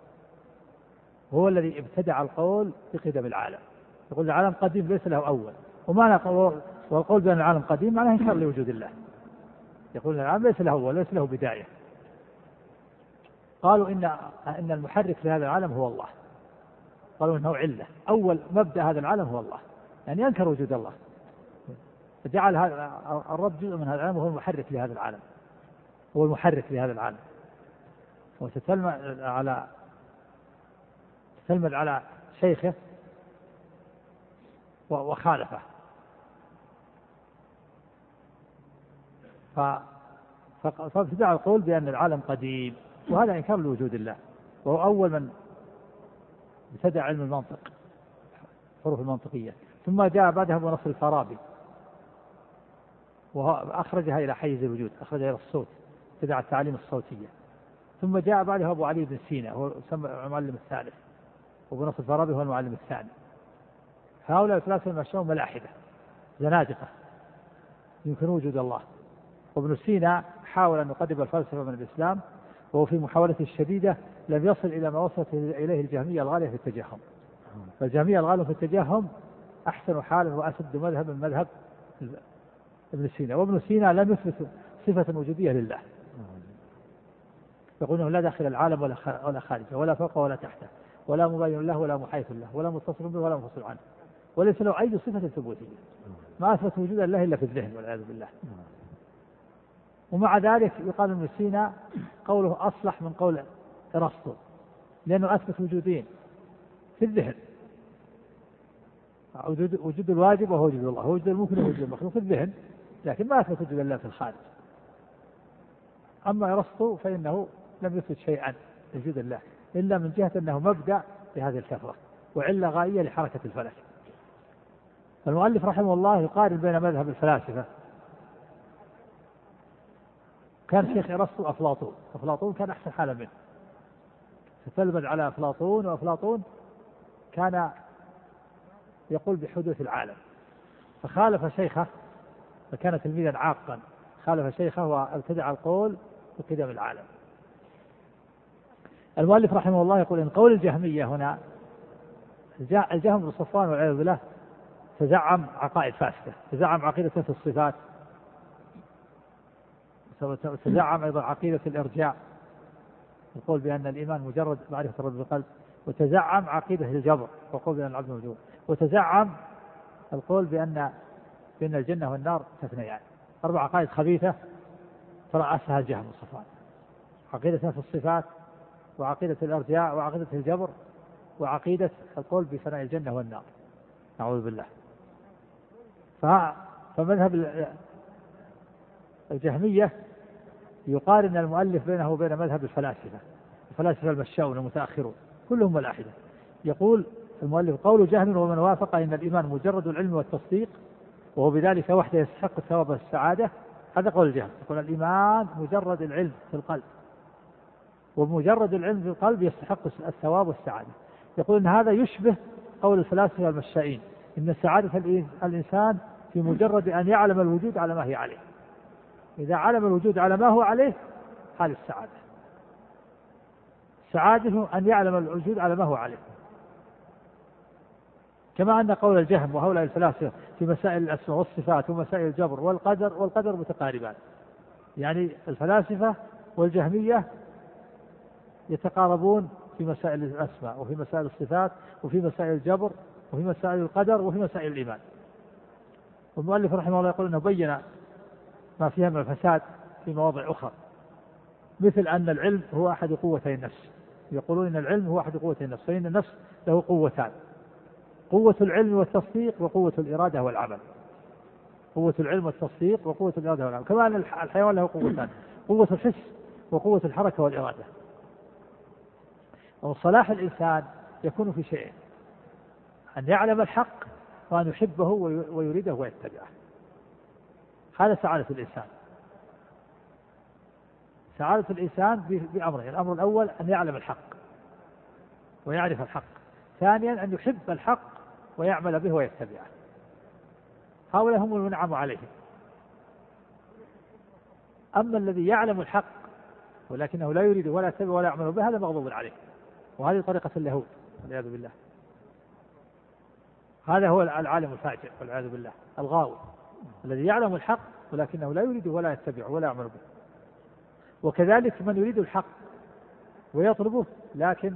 هو الذي ابتدع القول بقدم العالم. يقول العالم قديم ليس له أول، ومعنى والقول بأن العالم قديم معناه إنكار لوجود الله. يقول العالم ليس له أول ليس له بداية. قالوا إن إن المحرك لهذا العالم هو الله، قالوا إنه علة، أول مبدأ هذا العالم هو الله، يعني ينكر وجود الله. فجعل هذا الرب جزء من هذا العالم وهو المحرك لهذا العالم، هو المحرك لهذا العالم. وتتلمذ على تتلمذ على شيخه وخالفه. فابتدع القول بأن العالم قديم، وهذا إنكار لوجود الله، وهو أول من ابتدع علم المنطق حروف المنطقية. ثم جاء بعدها أبو نصر الفارابي وأخرجها إلى حيز الوجود، أخرجها إلى الصوت، ابتدع التعليم الصوتية. ثم جاء بعدها أبو علي بن سينا هو يسمى المعلم الثالث، وأبو نصر الفارابي هو المعلم الثاني. هؤلاء الثلاثة المشاؤون ملاحدة زنادقة يمكن وجود الله. وابن سينا حاول أن يقرب الفلسفة من الإسلام، وهو في محاولته الشديدة لم يصل إلى ما وصلت إليه الجهمية الغالية في التجهم. فالجهمية الغالية في التجهم أحسن حالا وأسد مذهب من مذهب ابن سينا. وابن سينا لم يثبت صفة وجودية لله، يقولون لا داخل العالم ولا خارجه ولا فوق ولا تحته ولا مبين له ولا محيط له ولا متصل به ولا منفصل عنه، وليس له أي صفة ثبوتية، ما أثبت وجود الله إلا في الذهن والعياذ بالله. ومع ذلك يقال ابن سينا قوله أصلح من قول أرسطو، لأنه أثبت وجودين في الذهن، وجود الواجب وهو وجود الله، هو وجود الممكن ووجود المخلوق في الذهن، لكن ما أثبت وجود الله في الخارج. أما أرسطو فإنه لم يثبت شيئا وجود الله إلا من جهة أنه مبدأ لهذه الكثرة وعلة غائية لحركة الفلك. المؤلف رحمه الله يقارن بين مذهب الفلاسفة. كان شيخ أرسطو أفلاطون، أفلاطون كان أحسن حالا منه، فتلمذ على أفلاطون، وأفلاطون كان يقول بحدوث العالم، فخالف شيخه، فكان تلميذا عاقا، خالف شيخه وابتدع القول بقدم العالم. المؤلف رحمه الله يقول إن قول الجهمية هنا، الجهم بن صفوان والعياذ بالله تزعم عقائد فاسدة، تزعم عقيدة في الصفات، وتزعم أيضا عقيدة الإرجاء، يقول بأن الإيمان مجرد معرفة الرب بالقلب، وتزعم عقيدة الجبر وقول بأن العبد موجود، وتزعم القول بأن بأن الجنة والنار تثنيان. أربع عقائد خبيثة ترأسها الجهم بن صفوان: عقيدة في الصفات، وعقيدة الإرجاء، وعقيدة الجبر، وعقيدة القول بفناء الجنة والنار، نعوذ بالله. فمذهب الجهمية يقارن المؤلف بينه وبين مذهب الفلاسفة، الفلاسفة المشاؤون المتأخرون كلهم ملاحدة. يقول المؤلف: قول جهم ومن وافق إن الإيمان مجرد العلم والتصديق وهو بذلك وحده يستحق الثواب والسعادة، هذا قول الجهم. يقول الإيمان مجرد العلم في القلب، ومجرد العلم في القلب يستحق الثواب والسعادة. يقول إن هذا يشبه قول الفلاسفة المشائين إن سعادة الإنسان في مجرد أن يعلم الوجود على ما هي عليه. إذا علم الوجود على ما هو عليه هذه السعادة، سعادته أن يعلم الوجود على ما هو عليه. كما أن قول الجهم وهؤلاء الفلاسفة في مسائل الأسماء والصفات ومسائل الجبر والقدر والقدر متقاربان، يعني الفلاسفة والجهمية يتقاربون في مسائل الأسماء وفي مسائل الصفات وفي مسائل الجبر وفي مسائل القدر وفي مسائل الإيمان. والمؤلف رحمه الله يقول أنه بين ما فيها من الفساد في مواضع أخرى، مثل أن العلم هو أحد قوتي النفس. يقولون إن العلم هو أحد قوتي النفس، فإن النفس له قوتان: قوة العلم والتصديق، وقوة الإرادة والعمل. قوة العلم والتصديق وقوة الإرادة والعمل. كما أن الحيوان له قوتان: قوة الحس وقوة الحركة والإرادة. وصلاح الإنسان يكون في شيئين: أن يعلم الحق، وأن يحبه ويريده ويتبعه. هذا سعادة الإنسان. سعادة الإنسان بأمرين: الأمر الأول أن يعلم الحق ويعرف الحق، ثانيا أن يحب الحق ويعمل به ويتبعه. هؤلاء هم المنعم عليهم. أما الذي يعلم الحق ولكنه لا يريد ولا يتبع ولا يعمل به، هذا مغضوب عليه، وهذه طريقة اليهود والعياذ بالله. هذا هو العالم الفاجر والعياذ بالله، الغاوي الذي يعلم الحق ولكنه لا يريد ولا يتبع ولا يعمل به. وكذلك من يريد الحق ويطلبه لكن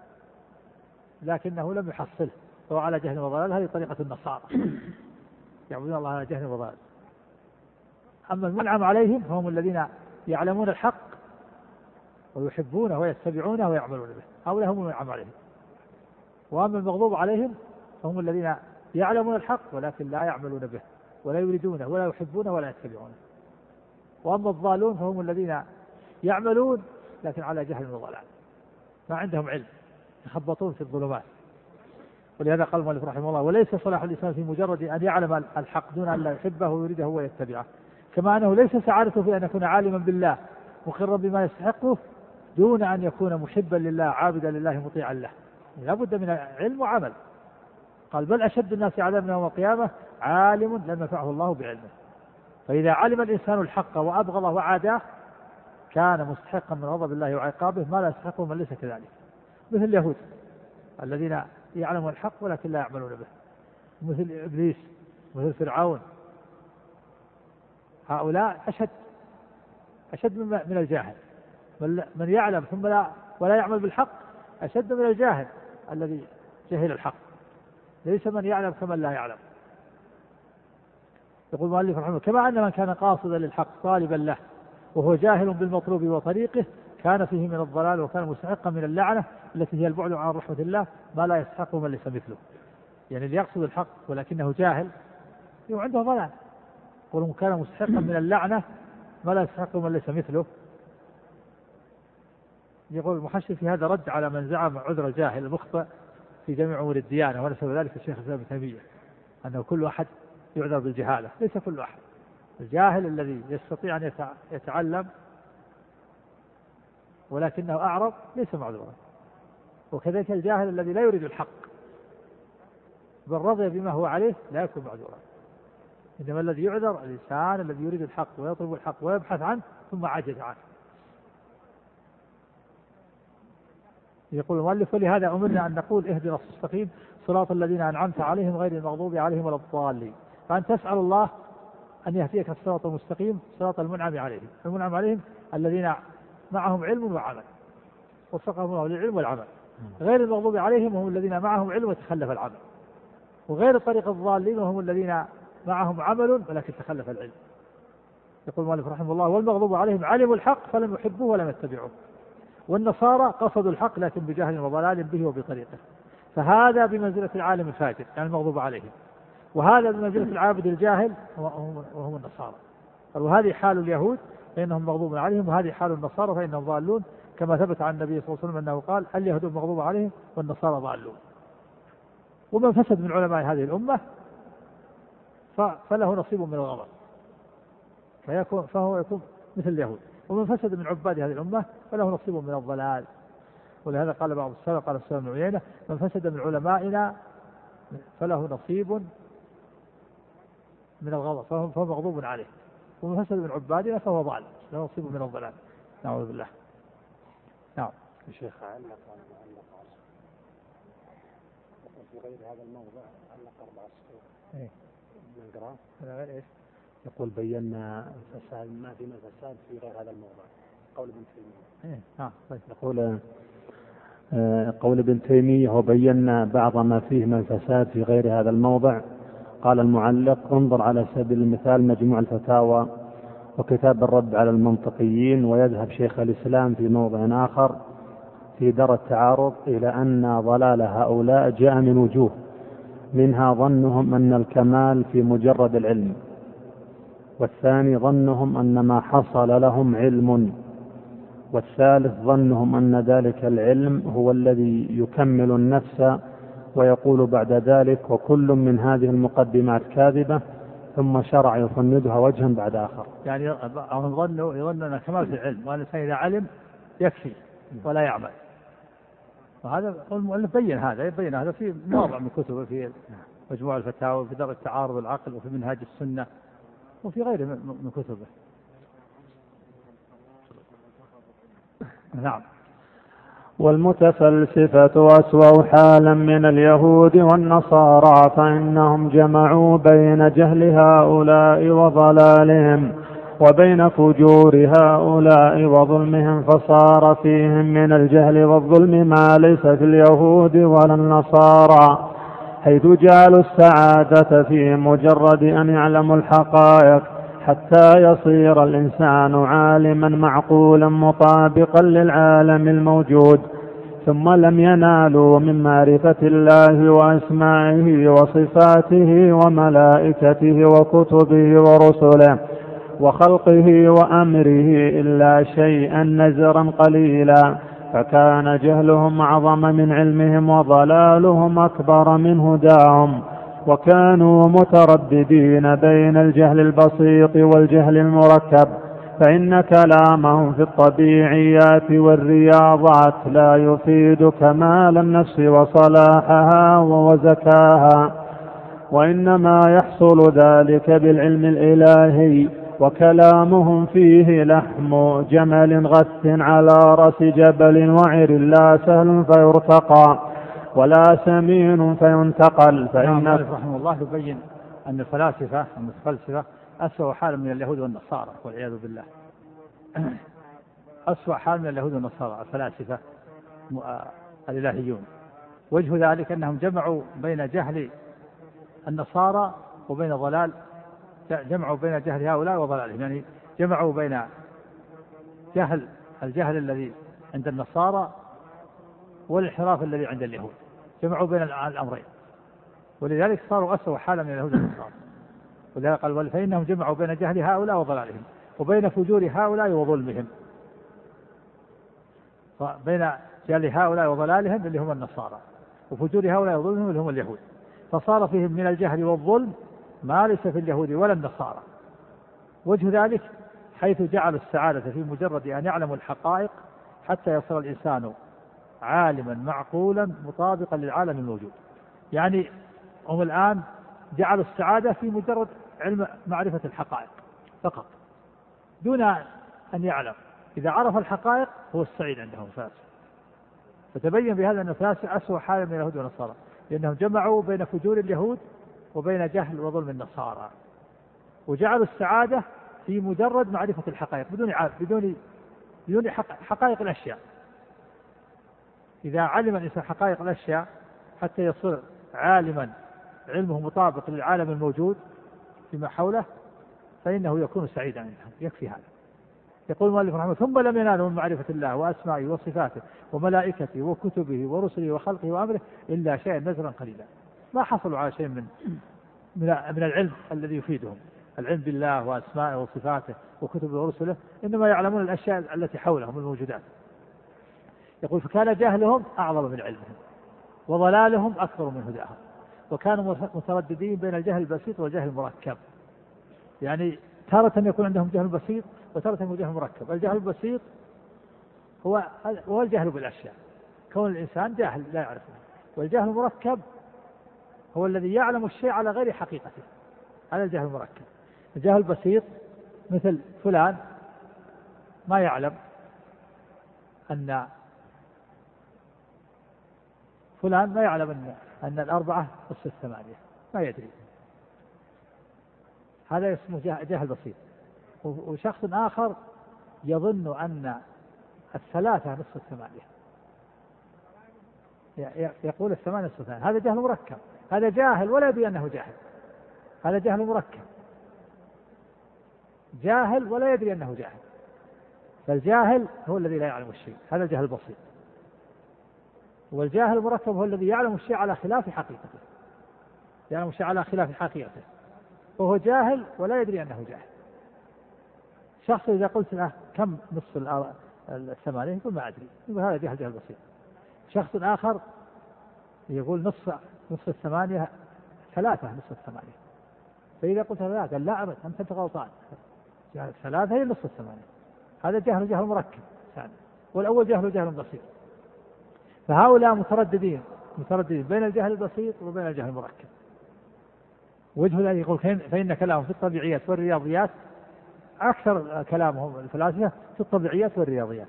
لكنه لم يحصله فهو على جهل وضلال. هذه طريقة النصارى، يعبدون الله على جهل وضلال. أما المنعم عليهم فهم الذين يعلمون الحق ويحبونه ويتبعونه ويعملون به، هؤلاء هم المنعم عليهم. وأما المغضوب عليهم فهم الذين يعلمون الحق ولكن لا يعملون به ولا يريدونه ولا يحبونه ولا يتبعونه. وأما الضالون فهم الذين يعملون لكن على جهل وضلال، ما عندهم علم، يخبطون في الظلمات. ولهذا قال المؤلف رحمه الله: وليس صلاح الإنسان في مجرد أن يعلم الحق دون أن لا يحبه ويريده ويتبعه، كما أنه ليس سعادته في أن يكون عالما بالله مقرا بما يستحقه دون أن يكون محبا لله عابدا لله مطيعا له. لا بد من علم وعمل. قال: بل أشد الناس عذابا يوم القيامة عالم لم ينفعه الله بعلمه. فإذا علم الإنسان الحق وأبغضه وعاداه كان مستحقا من غضب الله وعقابه ما لا يستحقه من ليس كذلك، مثل اليهود الذين يعلمون الحق ولكن لا يعملون به، مثل إبليس، مثل فرعون. هؤلاء أشد أشد من الجاهل. من يعلم ثم لا ولا يعمل بالحق أشد من الجاهل الذي جهل الحق، ليس من يعلم كمن لا يعلم. يقول المؤلف رحمه الله: كما أن من كان قاصدا للحق طالبا له وهو جاهل بالمطلوب وطريقه كان فيه من الضلال وكان مستحقا من اللعنة التي هي البعد عن رحمة الله ما لا يستحقه من ليس مثله. يعني اللي يقصد الحق ولكنه جاهل يقول عنده ضلال، يقول كان مستحقا من اللعنة ما لا يستحقه من ليس مثله. يقول المحشي في هذا رد على من زعم عذر الجاهل المخطئ في جميع أمور الديانة، ونسب ذلك الشيخ الإسلام ابن تيمية أنه كل أحد يعذر بالجهالة. ليس كل أحد، الجاهل الذي يستطيع أن يتعلم ولكنه أعرض ليس معذورا، وكذلك الجاهل الذي لا يريد الحق بل رضي بما هو عليه لا يكون معذورا. إنما الذي يعذر الإنسان الذي يريد الحق ويطلب الحق ويبحث عنه ثم عجز عنه. يقول المؤلف ولهذا أمرنا أن نقول اهدنا المستقيم صراط الذين أنعمت عليهم غير المغضوب عليهم ولا الضالين. فأن تسأل الله أن يهديك الصراط المستقيم صراط المنعم عليهم. المنعم عليهم الذين معهم علم وعمل وفقهم الله للعلم والعمل. غير المغضوب عليهم هم الذين معهم علم وتخلف العمل، وغير طريق الضالين وهم الذين معهم عمل ولكن تخلف العلم. يقول المؤلف رحمه الله والمغضوب عليهم علموا الحق فلم يحبوه ولم يتبعوه، والنصارى قصدوا الحق لكن بجهل وضلال به وبطريقه. فهذا بمنزلة العالم الفاجر يعني المغضوب عليهم، وهذا بمنزلة العابد الجاهل وهم النصارى. وهذه حال اليهود فإنهم مغضوب عليهم، وهذه حال النصارى فإنهم ضالون، كما ثبت عن النبي صلى الله عليه وسلم أنه قال اليهود مغضوب عليهم والنصارى ضالون. ومن فسد من علماء هذه الأمة فله نصيب من الغضب فيكون فهو يكون مثل اليهود، ومن فسد من عباد هذه الأمة فله نصيب من الضلال. ولهذا قال بعض السلف قال سفيان بن عيينة من فسد من علمائنا فله نصيب من الغضب فهو مغضوب عليه، ومن فسد من عبادنا فهو ضال له نصيب من الضلال. نعوذ بالله. نعم. الشيخ علق علق في غير هذا الموضع علق أربع سطور. إيه. نقرأ. غير إيش؟ يقول بينا الفساد ما في من فساد في غير هذا الموضع. قول ابن تيمية. إيه. آه. طيب. يقول قول ابن تيمية وبينا بعض ما فيه من فساد في غير هذا الموضع. قال المعلق انظر على سبيل المثال مجموع الفتاوى وكتاب الرد على المنطقيين. ويذهب شيخ الإسلام في موضع آخر في درء التعارض إلى أن ضلال هؤلاء جاء من وجوه، منها ظنهم أن الكمال في مجرد العلم، والثاني ظنهم أن ما حصل لهم علم، والثالث ظنهم أن ذلك العلم هو الذي يكمل النفس، ويقول بعد ذلك وكل من هذه المقدمات كاذبة، ثم شرع يفندها وجها بعد آخر. يعني يظن يظن أن كمال في العلم، وأن الإنسان إذا علم يكفي ولا يعمل. وهذا المؤلف بين هذا يبين هذا في مواضع من كتبه في مجموع الفتاوى وفي درء التعارض والعقل وفي منهاج السنة وفي غيره من كتبه. نعم. والمتفلسفة أسوأ حالا من اليهود والنصارى، فإنهم جمعوا بين جهل هؤلاء وضلالهم وبين فجور هؤلاء وظلمهم، فصار فيهم من الجهل والظلم ما ليس في اليهود ولا النصارى، حيث جعلوا السعادة في مجرد أن يعلموا الحقائق حتى يصير الإنسان عالما معقولا مطابقا للعالم الموجود، ثم لم ينالوا من معرفة الله وأسمائه وصفاته وملائكته وكتبه ورسله وخلقه وأمره إلا شيئا نزرا قليلا، فكان جهلهم أعظم من علمهم وضلالهم أكبر من هداهم، وكانوا مترددين بين الجهل البسيط والجهل المركب، فإن كلامهم في الطبيعيات والرياضات لا يفيد كمال النفس وصلاحها وزكاها، وإنما يحصل ذلك بالعلم الإلهي، وكلامهم فيه لحم جمل غث على رأس جبل وعر لا سهل فيرتقى ولا سمين فينتقل. فإن رحمه الله يبين أن الفلاسفة المتفلسفة أسوأ حال من اليهود والنصارى والعياذ بالله. أسوأ حال من اليهود والنصارى الفلاسفة الإلهيون. وجه ذلك أنهم جمعوا بين جهل النصارى وبين ضلال، جمعوا بين جهل هؤلاء وضلالهم، يعني جمعوا بين جهل الجهل الذي عند النصارى والانحراف الذي عند اليهود، جمعوا بين الأمرين، ولذلك صاروا أسوأ حالا من اليهود والنصارى. ولذلك قال فإنهم جمعوا بين جهل هؤلاء وضلالهم وبين فجور هؤلاء وظلمهم، بين جهل هؤلاء وضلالهم اللي هم النصارى وفجور هؤلاء وظلمهم اللي هم اليهود، فصار فيهم من الجهل والظلم ما ليس في اليهود ولا النصارى. وجه ذلك حيث جعلوا السعادة في مجرد أن يعلموا الحقائق حتى يصير الإنسان عالما معقولا مطابقا للعالم الموجود. يعني هم الآن جعلوا السعادة في مجرد علم معرفة الحقائق فقط دون أن يعلم. إذا عرف الحقائق هو السعيد عندهم فاسد. فتبين بهذا أن فاسد أسوأ حالا من اليهود والنصارى، لأنهم جمعوا بين فجور اليهود وبين جهل وظلم النصارى، وجعلوا السعادة في مجرد معرفة الحقائق بدون بدون بدون حقائق الأشياء. إذا علم الإنسان حقائق الأشياء حتى يصير عالما علمه مطابق للعالم الموجود فيما حوله فإنه يكون سعيدا عندهم، يكفي هذا. يقول المؤلف رحمه الله ثم لم ينالوا من معرفة الله وأسمائه وصفاته وملائكته وكتبه ورسله وخلقه وأمره إلا شيئا نزرا قليلا، ما حصلوا على شيء من من العلم الذي يفيدهم، العلم بالله وأسمائه وصفاته وكتبه ورسله، إنما يعلمون الأشياء التي حولهم الموجودات. يقول فكان جهلهم أعظم من علمهم وضلالهم أكثر من هداهم، وكانوا مترددين بين الجهل البسيط والجهل المركب. يعني تارة يكون عندهم جهل بسيط وتارة يكون جهل مركب. الجهل البسيط هو هو الجهل بالأشياء، كون الإنسان جاهل لا يعرفه. والجهل المركب هو الذي يعلم الشيء على غير حقيقته، هذا الجهل المركب. الجهل البسيط مثل فلان ما يعلم أن فلان ما يعلم أن أن الأربعة أس الثمانية، ما يدري، هذا اسمه جهل بسيط. وشخص آخر يظن أن الثلاثة نصف الثمانية، يقول الثمانية نصف الثمانية، هذا جهل مركب، هذا جاهل ولا يدري أنه جاهل، هذا جهل مركب، جاهل ولا يدري أنه جاهل. فالجاهل هو الذي لا يعلم الشيء، هذا الجهل البسيط. والجاهل المركب هو الذي يعلم الشيء على خلاف حقيقته، يعلم الشيء على خلاف حقيقته، وهو جاهل ولا يدري أنه جاهل. شخص إذا قلت له كم نصف الثمانية يقول ما أدري، يقول هذا جهل جهل بسيط. شخص آخر يقول نصف نصف الثمانية ثلاثة نصف الثمانية، فإذا قلت له قال لا أبد أنت أنت غلطان، ثلاثة هي نصف الثمانية، هذا جهل جهل مركب ثاني، والأول جهل جهل بسيط. فهؤلاء مترددين مترددين بين الجهل البسيط وبين الجهل المركب. وجه ذلك يقول فإن كلامهم في الطبيعيات والرياضيات أكثر كلامهم الفلاسفة في الطبيعيات والرياضيات،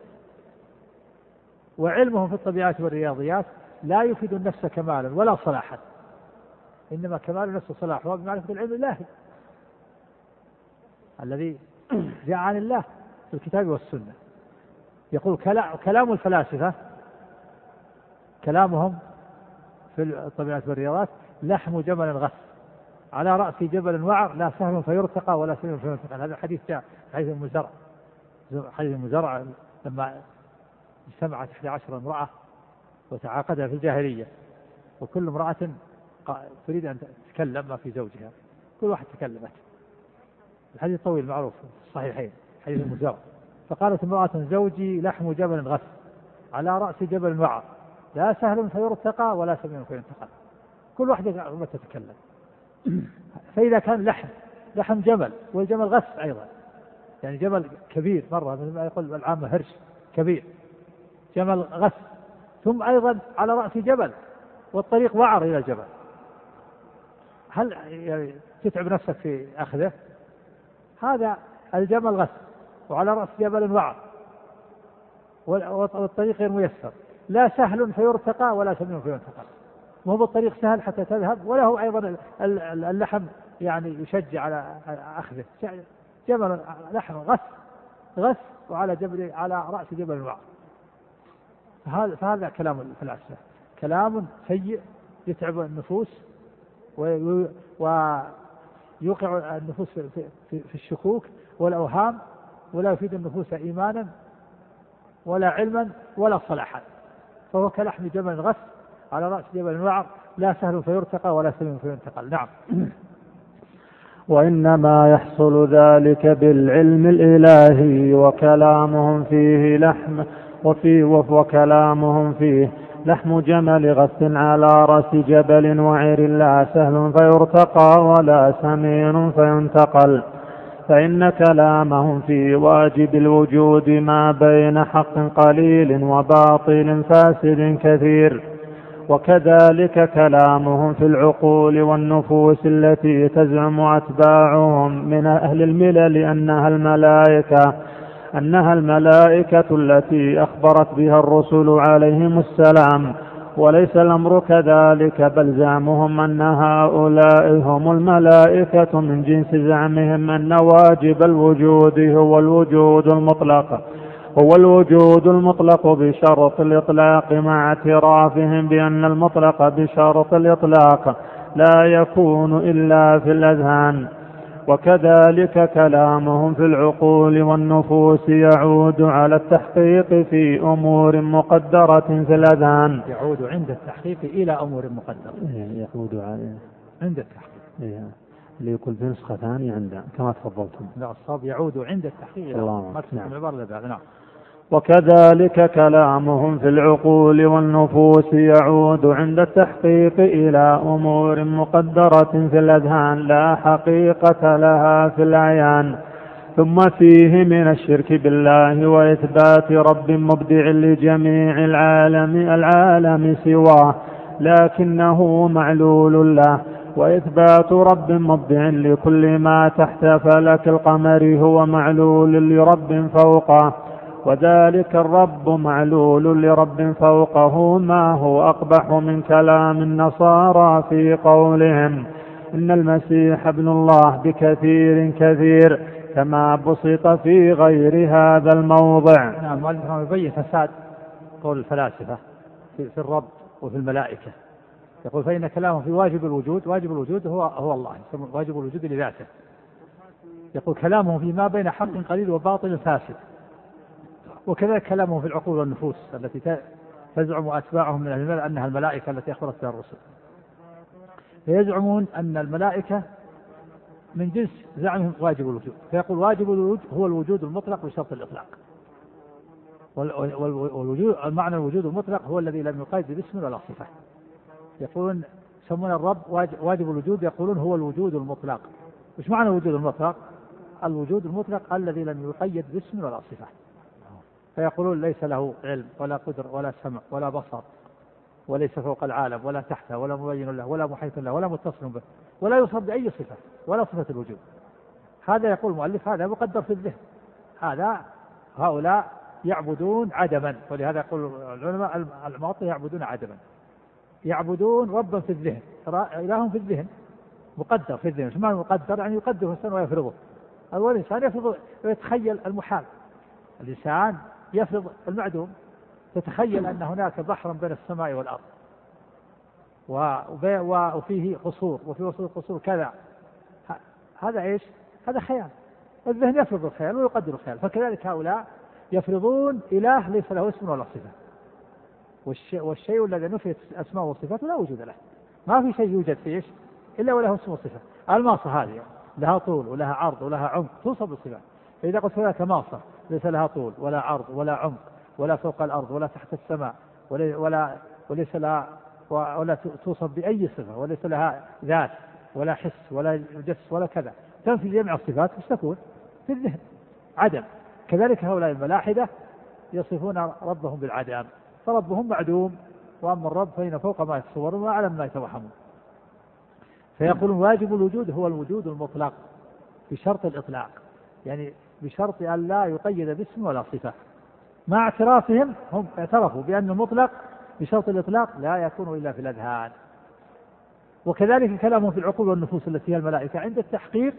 وعلمهم في الطبيعات والرياضيات لا يفيد النفس كمالا ولا صلاحا، إنما كمال النفس وصلاح هو بمعرفة العلم الإلهي الذي جاء عن الله في الكتاب والسنة. يقول كلام الفلاسفة كلامهم في الطبيعات والرياضيات لحم جمل غث على رأس جبل وعر لا سهل فيرتقى ولا سهل فيرتقى. هذا الحديث جاء حديث المزرع حديث المزرع لما اجتمعت إحدى عشرة امرأة وتعاقدها في الجاهلية، وكل امرأة تريد أن تتكلم ما في زوجها، كل واحد تكلمت. الحديث طويل معروف في الصحيحين حديث المزرع. فقالت امرأة زوجي لحم جبل غث على رأس جبل وعر لا سهل فيرتقى ولا سمين فينتقى، كل واحدة تتكلم. فإذا كان لحم لحم جمل، والجمل غث أيضا، يعني جمل كبير مرة مثل ما يقول العامة هرش كبير، جمل غث، ثم أيضا على رأس جبل والطريق وعر إلى الجبل، هل يعني تتعب نفسك في أخذه؟ هذا الجمل غث وعلى رأس جبل وعر والطريق غير ميسر، لا سهل فيرتقى ولا سمين فينتقى، ما هو الطريق سهل حتى تذهب، ولا هو أيضا اللحم يعني يشجع على أخذه، جبل لحم غث غث وعلى جبل على رأس جبل وعر. فهذا كلام الفلاسفة كلام سيء يتعب النفوس ويوقع النفوس في الشكوك والأوهام، ولا يفيد النفوس إيمانا ولا علما ولا صلاحا، فهو كلحم جبل غث على رأس جبل وعر، لا سهل فيرتقى ولا سليم فينتقل. نعم. وإنما يحصل ذلك بالعلم الإلهي، وكلامهم فيه لحم وفي وكلامهم فيه لحم جمل غث على رأس جبل وعر، لا سهل فيرتقى ولا سمين فينتقل، فإن كلامهم في واجب الوجود ما بين حق قليل وباطل فاسد كثير. وكذلك كلامهم في العقول والنفوس التي تزعم أتباعهم من أهل الملل أنها الملائكة أنها الملائكة التي أخبرت بها الرسل عليهم السلام، وليس الأمر كذلك، بل زعمهم أن هؤلاء هم الملائكة من جنس زعمهم أن واجب الوجود هو الوجود المطلق هو الوجود المطلق بشرط الإطلاق، مع اعترافهم بأن المطلق بشرط الإطلاق لا يكون إلا في الأذهان. وكذلك كلامهم في العقول والنفوس يعود على التحقيق في أمور مقدرة في الأذهان. يعود عند التحقيق إلى أمور مقدرة. يعود على عند التحقيق. إيه. اللي يقول في نسخة ثانية عنده كما تفضلتم. لا، الصواب يعود عند التحقيق. الله. نعم. العبارة بعد. نعم. وكذلك كلامهم في العقول والنفوس يعود عند التحقيق إلى أمور مقدرة في الأذهان لا حقيقة لها في الأعيان. ثم فيه من الشرك بالله وإثبات رب مبدع لجميع العالم العالم سواه لكنه معلول له، وإثبات رب مبدع لكل ما تحت فلك القمر هو معلول لرب فوقه، وذلك الرب معلول لرب فوقه، ما هو أقبح من كلام النصارى في قولهم إن المسيح ابن الله بكثير كثير، كما بسط في غير هذا الموضع. نعم. المؤلف يبين فساد قول الفلاسفة في الرب وفي الملائكة. يقول فإن كلامه في واجب الوجود، واجب الوجود هو هو الله، واجب الوجود لذاته. يقول كلامه فيما بين حق قليل وباطل فاسد. وكذلك كلامه في العقول والنفوس التي تزعم أتباعهم من أهل الملل أنها الملائكة التي أخبرت بها الرسل، فيزعمون أن الملائكة من جنس زعمهم واجب الوجود، فيقول واجب الوجود هو الوجود المطلق بشرط الإطلاق، والوجود المعنى الوجود المطلق هو الذي لم يقيد باسم ولا صفة. يقولون يسمون الرب واجب الوجود، يقولون هو الوجود المطلق. وش معنى الوجود المطلق؟ الوجود المطلق الذي لم يقيد باسم ولا صفة. فيقولون ليس له علم ولا قدر ولا سمع ولا بصر، وليس فوق العالم ولا تحته ولا مبين له ولا محيط له ولا متصل به، ولا يوصف بأي صفة ولا صفة الوجود. هذا يقول المؤلف هذا مقدر في الذهن، هذا هؤلاء يعبدون عدما، ولهذا يقول العلماء المعطل يعبدون عدما، يعبدون ربا في الذهن، إلههم في الذهن مقدر في الذهن. ما مقدر يعني يقدر الإنسان ويفرضه. أول الإنسان يفرض ويتخيل المحال، الإنسان يفرض المعدوم، تتخيل أن هناك بحرا بين السماء والأرض وفيه قصور وفي وسط القصور كذا، هذا إيش؟ هذا خيال. الذهن يفرض الخيال ويقدر الخيال. فكذلك هؤلاء يفرضون إله ليس له اسم ولا صفة، والشيء, والشيء الذي نفيت أسماء وصفات لا وجود له، ما في شيء يوجد فيه إلا وله اسم وصفة. الماصة هذه لها طول ولها عرض ولها عمق توصف بالصفات، فإذا قلت هناك ماصة ليس لها طول ولا عرض ولا عمق ولا فوق الأرض ولا تحت السماء ولا وليس لها ولا توصف بأي صفة، وليس لها ذات ولا حس ولا جس ولا كذا، تنفي جميع الصفات، مش تكون في الذهن عدم. كذلك هؤلاء الملاحدة يصفون ربهم بالعدم، فربهم معدوم، وأما الرب فإن فوق ما يتصورون وأعلى ما يتوهمون. فيقولون واجب الوجود هو الوجود المطلق بشرط الإطلاق، يعني بشرط أن لا يقيد باسم ولا صفة. مع اعترافهم، هم اعترفوا بأن المطلق بشرط الإطلاق لا يكون إلا في الأذهان. وكذلك كلامهم في العقول والنفوس التي هي الملائكة عند التحقيق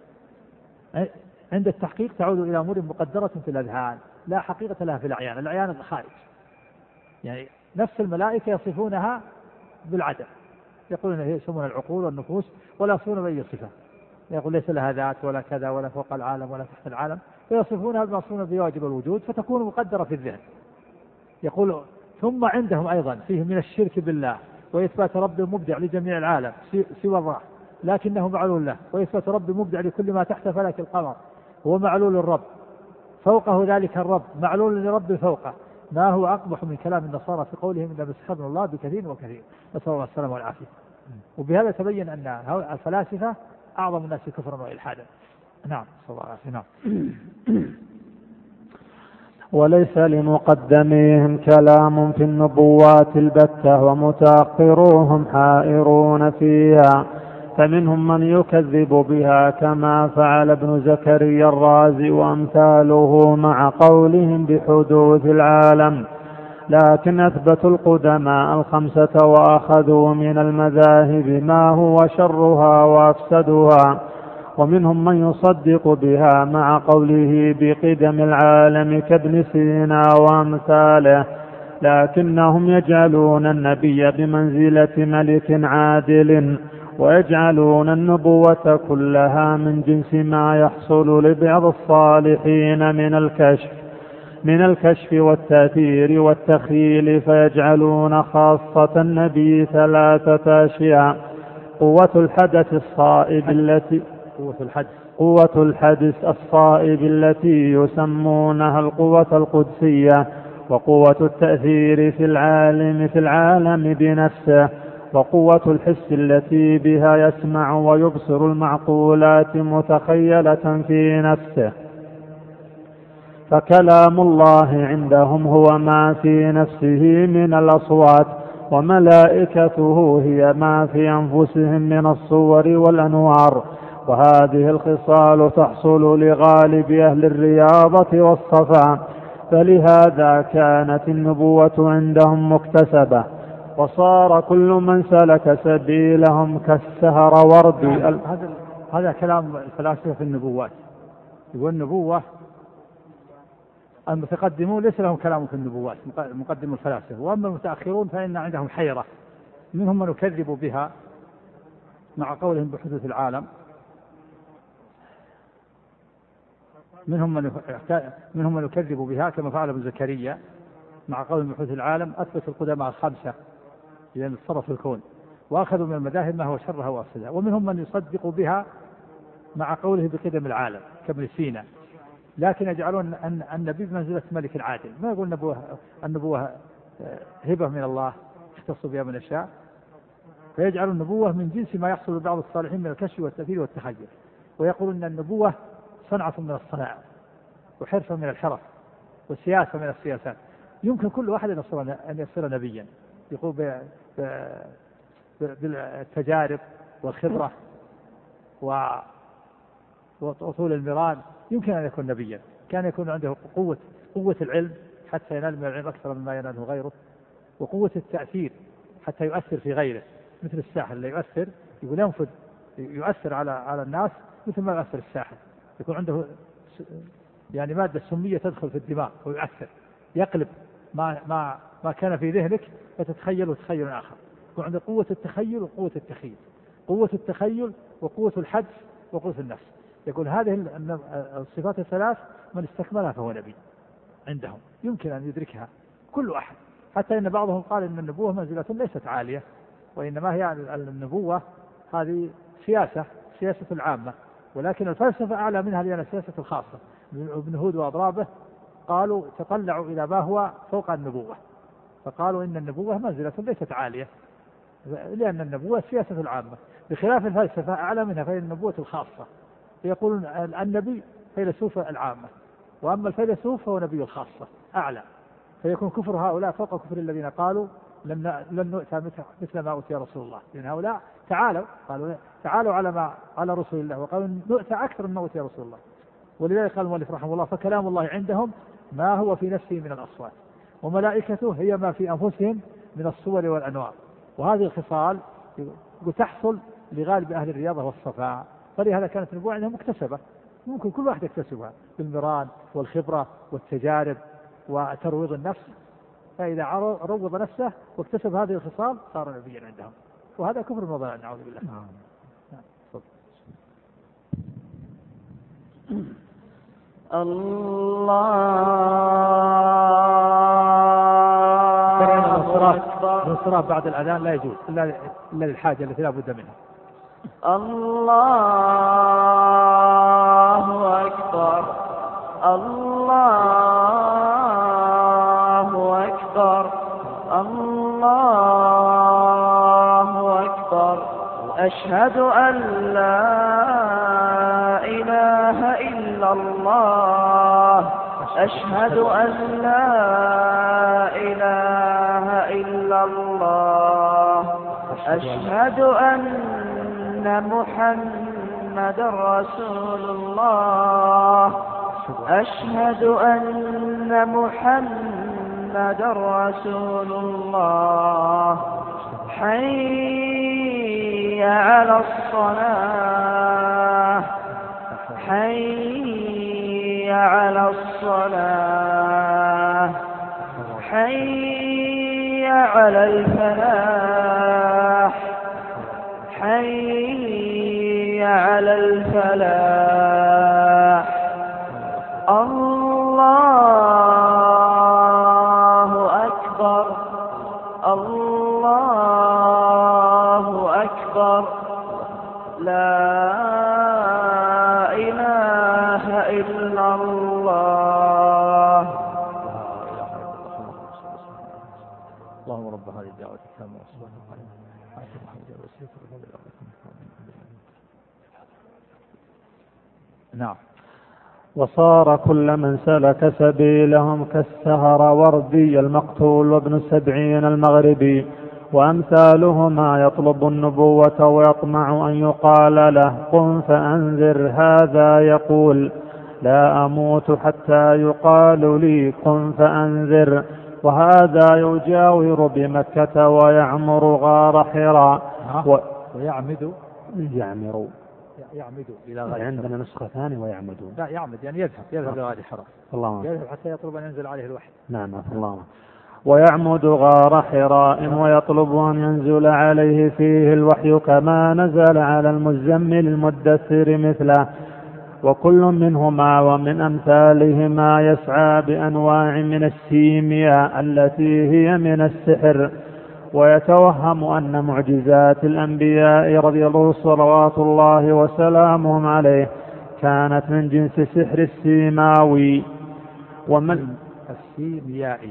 عند التحقيق تعود إلى أمور مقدرة في الأذهان لا حقيقة لها في الأعيان، الأعيان الخارج. يعني نفس الملائكة يصفونها بالعدم، يقولون هي يسمون العقول والنفوس ولا يصفون بأي صفة، يقول ليس لها ذات ولا كذا ولا فوق العالم ولا تحت العالم، فيصفونها بما يصفون بواجب الوجود فتكون مقدرة في الذهن. يقول ثم عندهم أيضا فيه من الشرك بالله وإثبات رب مبدع لجميع العالم سوى الله لكنه معلول له، وإثبات رب مبدع لكل ما تحت فلك القمر هو معلول الرب، فوقه ذلك الرب معلول لرب فوقه، ما هو أقبح من كلام النصارى في قولهم إن مسحبنا الله بكثير وكثير، نسأل الله السلامة والعافية. وبهذا تبين أن الفلاسفة أعظم الناس كفرا وإلحادا. نعم صلى الله عليه وسلم. نعم. وليس لمقدميهم كلام في النبوات البتة ومتأخروهم حائرون فيها، فمنهم من يكذب بها كما فعل ابن زكريا الرازي وأمثاله مع قولهم بحدوث العالم، لكن أثبتوا القدماء الخمسة وأخذوا من المذاهب ما هو شرها وأفسدها. ومنهم من يصدق بها مع قوله بقدم العالم كابن سينا وأمثاله، لكنهم يجعلون النبي بمنزلة ملك عادل، ويجعلون النبوة كلها من جنس ما يحصل لبعض الصالحين من الكشف من الكشف والتأثير والتخيل، فيجعلون خاصة النبي ثلاثة أشياء: قوة الحدث الصائب التي قوة الحدث قوة الحدث الصائب التي يسمونها القوة القدسية، وقوة التأثير في العالم في العالم بنفسه، وقوة الحس التي بها يسمع ويبصر المعقولات متخيلة في نفسه. فكلام الله عندهم هو ما في نفسه من الأصوات، وملائكته هي ما في أنفسهم من الصور والأنوار. وهذه الخصال تحصل لغالب أهل الرياضة والصفاء، فلهذا كانت النبوة عندهم مكتسبة، وصار كل من سلك سبيلهم كالسهر ورد. هذا هذا كلام الفلاسفة في النبوات. يقول النبوة المتقدمون ليس لهم كلام في النبوات، مقدم الفلاسفة، وأما المتأخرون فإن عندهم حيرة، منهم من يكذب بها مع قولهم بحدوث العالم، منهم من منهم من يكذب بها كما فعل ابن زكريا مع قولهم بحدوث العالم، أثبت القدماء الخمسة لأن تصرف الكون وأخذوا من المذاهب ما هو شرها وأفسدها. ومنهم من يصدق بها مع قوله بقدم العالم كابن سينا، لكن يجعلون أن النبي بمنزلة ملك العادل، ما يقول النبوة النبوة هبة من الله يختص بها من يشاء، فيجعل النبوة من جنس ما يحصل لبعض الصالحين من الكشف والتأثير والتخيل، ويقول أن النبوة صنعة من الصناعة وحرفة من الحرف وسياسة من السياسات، يمكن كل واحد أن يصير نبيا، يقول بالتجارب والخبرة وطول المران يمكن أن يكون نبيا. كان يكون عنده قوة قوة العلم حتى ينال من العلم أكثر مما يناله غيره، وقوة التأثير حتى يؤثر في غيره، مثل الساحر اللي يؤثر يقول ينفذ يؤثر على على الناس مثل ما يؤثر الساحر، يكون عنده يعني مادة سمية تدخل في الدماغ ويؤثر، يقلب ما ما ما كان في ذهنك فتتخيل تخيل آخر. يكون عنده قوة التخيل وقوة التخيل، قوة التخيل وقوة الحدس وقوة النفس. يقول هذه الصفات الثلاث من استكملها فهو نبي عندهم، يمكن أن يدركها كل أحد، حتى إن بعضهم قال إن النبوة منزلة ليست عالية، وإنما هي النبوة هذه سياسة سياسة العامة، ولكن الفلسفة أعلى منها لأن السياسة الخاصة. ابن هود وأضرابه قالوا تطلعوا إلى ما هو فوق النبوة، فقالوا إن النبوة منزلة ليست عالية لأن النبوة سياسة العامة، بخلاف الفلسفة أعلى منها فهي النبوة الخاصة، يقولون النبي فيلسوف العامة، وأما الفيلسوف فهو نبي الخاصة أعلى، فيكون كفر هؤلاء فوق كفر الذين قالوا لن لن نؤتى مثل ما أوتي رسول الله، لأن هؤلاء تعالوا قالوا تعالوا على ما على رسول الله، وقالوا نؤتى أكثر مما أوتي رسول الله. ولذلك قال المؤلف رحمه الله فكلام الله عندهم ما هو في نفسه من الأصوات، وملائكته هي ما في أنفسهم من الصور والأنوار. وهذه الخصال تحصل لغالب أهل الرياضة والصفاء، فلهذا كانت النبوة عندهم مكتسبة، ممكن كل واحد يكتسبها بالمران والخبرة والتجارب وترويض النفس، فإذا روض نفسه واكتسب هذه الخصال صار نبيا عندهم، وهذا كفر وضلال نعوذ بالله. الله أكبر. الانصراف بعد الأذان لا يجوز إلا إلا للحاجة التي لا بد منها. الله أكبر. الله أكبر. الله أكبر. أشهد أن لا إله إلا الله. أشهد أن لا إله إلا الله. أشهد أن محمد رسول الله. أشهد أن محمد رسول الله. حي على الصلاة. حي على الصلاة. حي على الفلاح. حي على الفلاح. الله أكبر. الله أكبر. لا إله إلا الله. اللهم رب هذه الدعوة التامة والصلاة القائمة آت محمدا الوسيلة والفضيلة. نعم. وصار كل من سلك سبيلهم كالسهروردي المقتول وابن سبعين المغربي وأمثالهما يطلب النبوة ويطمع أن يقال له قم فأنذر، هذا يقول لا أموت حتى يقال لي قم فأنذر، وهذا يجاور بمكة ويعمر غار حراء و... ويعمد يعمر يعمد إلى غار. عندنا نسخة ثانية ويعمدون. لا يعمد يعني يذهب يذهب إلى غار حراء. الله يذهب حتى يطلب أن ينزل عليه الوحي. نعم الله. ويعمد غار حراء ويطلب أن ينزل عليه فيه الوحي كما نزل على المزمل المدثر مثله. وكل منهما ومن أمثالهما يسعى بأنواع من السيمياء التي هي من السحر، ويتوهم أن معجزات الأنبياء رضي الله صلوات الله وسلامهم عليه كانت من جنس سحر السيماوي. ومن السيميائي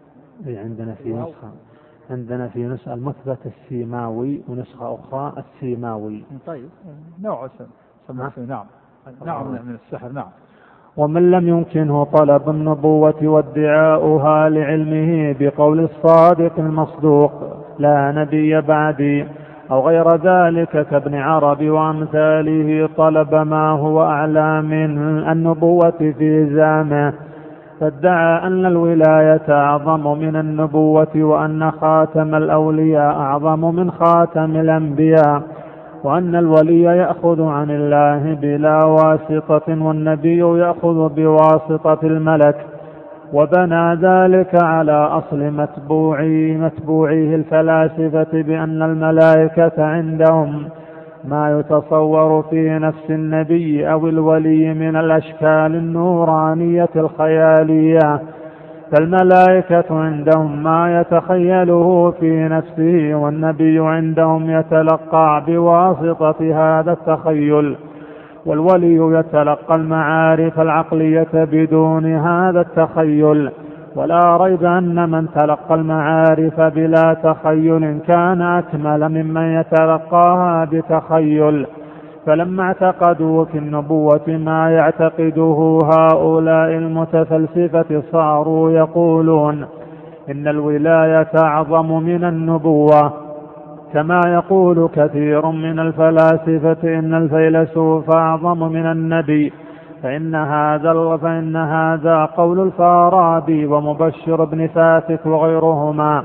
عندنا في نسخة عندنا في نسخة المثبت السيماوي ونسخة أخرى السيماوي. طيب نوع سماه نعم نعم من السحر. نعم. ومن لم يمكنه طلب النبوة وادعاؤها لعلمه بقول الصادق المصدوق لا نبي بعدي أو غير ذلك كابن عربي وأمثاله طلب ما هو أعلى من النبوة في زعمه، فادعى أن الولاية أعظم من النبوة وأن خاتم الأولياء أعظم من خاتم الأنبياء، وأن الولي يأخذ عن الله بلا واسطة والنبي يأخذ بواسطة الملك، وبنى ذلك على أصل متبوعي متبوعيه الفلاسفة بأن الملائكة عندهم ما يتصور في نفس النبي أو الولي من الأشكال النورانية الخيالية، فالملائكة عندهم ما يتخيله في نفسه، والنبي عندهم يتلقى بواسطة هذا التخيل، والولي يتلقى المعارف العقلية بدون هذا التخيل. ولا ريب أن من تلقى المعارف بلا تخيل كان أكمل ممن يتلقاها بتخيل. فلما اعتقدوا في النبوة ما يعتقده هؤلاء المتفلسفة صاروا يقولون إن الولاية أعظم من النبوة، كما يقول كثير من الفلاسفة إن الفيلسوف أعظم من النبي، فإن هذا فإن هذا قول الفارابي ومبشر بن فاتك وغيرهما.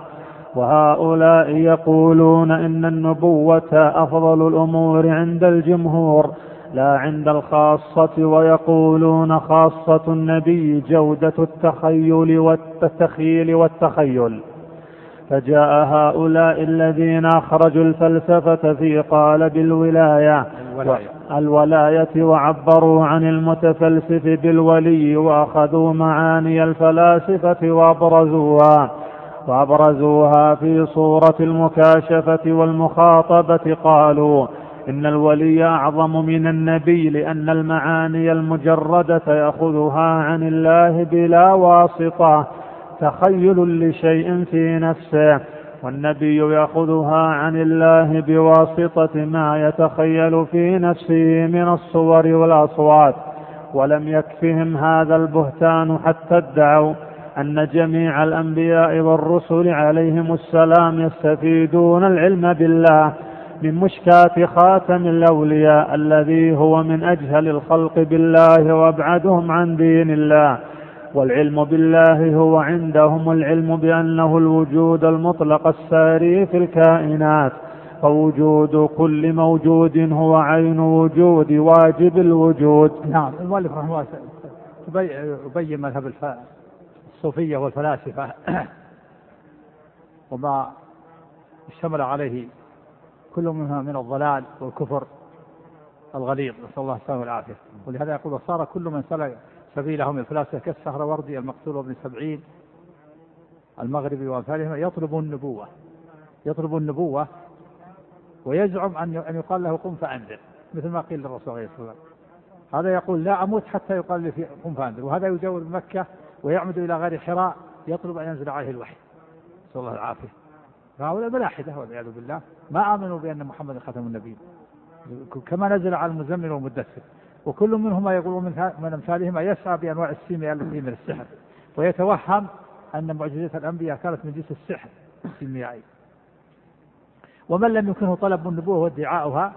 وهؤلاء يقولون إن النبوة أفضل الأمور عند الجمهور لا عند الخاصة، ويقولون خاصة النبي جودة التخيل والتخيل والتخيل. فجاء هؤلاء الذين أخرجوا الفلسفة في قالب الولاية الولاية وعبروا عن المتفلسف بالولي وأخذوا معاني الفلاسفة وأبرزوها وأبرزوها في صورة المكاشفة والمخاطبة. قالوا إن الولي أعظم من النبي لأن المعاني المجردة يأخذها عن الله بلا واسطة تخيل لشيء في نفسه، والنبي يأخذها عن الله بواسطة ما يتخيل في نفسه من الصور والأصوات. ولم يكفهم هذا البهتان حتى ادعوا أن جميع الأنبياء والرسل عليهم السلام يستفيدون العلم بالله من مشكاة خاتم الأولياء الذي هو من أجهل الخلق بالله وأبعدهم عن دين الله. والعلم بالله هو عندهم العلم بأنه الوجود المطلق الساري في الكائنات، فوجود كل موجود هو عين وجود واجب الوجود. نعم. المؤلف رحمه الله يبين مذهب الصوفية والفلاسفة وما اشتمل عليه كل منها من الضلال والكفر الغليظ، نسأل الله السلامة والعافية. ولهذا يقول صار كل من سلك سبيلهم الفلاسفة كالسهروردي المقتول وابن سبعين المغربي وأمثالهم يطلب النبوة يطلب النبوة ويزعم أن يقال له قم فأنذر، مثل ما قيل للرسول عليه الصلاة والسلام. هذا يقول لا أموت حتى يقال لي قم فأنذر، وهذا يجاور مكة ويعمد إلى غار حراء يطلب أن ينزل عليه الوحي، نسأل الله العافية. فهؤلاء ملاحدة والعياذ بالله ما آمنوا بأن محمد خاتم النبيين، كما نزل على المزمل والمدثر. وكل منهما يقول من أمثالهما يسعى بأنواع السيمياء التي من السحر، ويتوهم أن معجزات الأنبياء كانت من جنس السحر السيميائي. ومن لم يكنه طلب النبوة وادعاؤها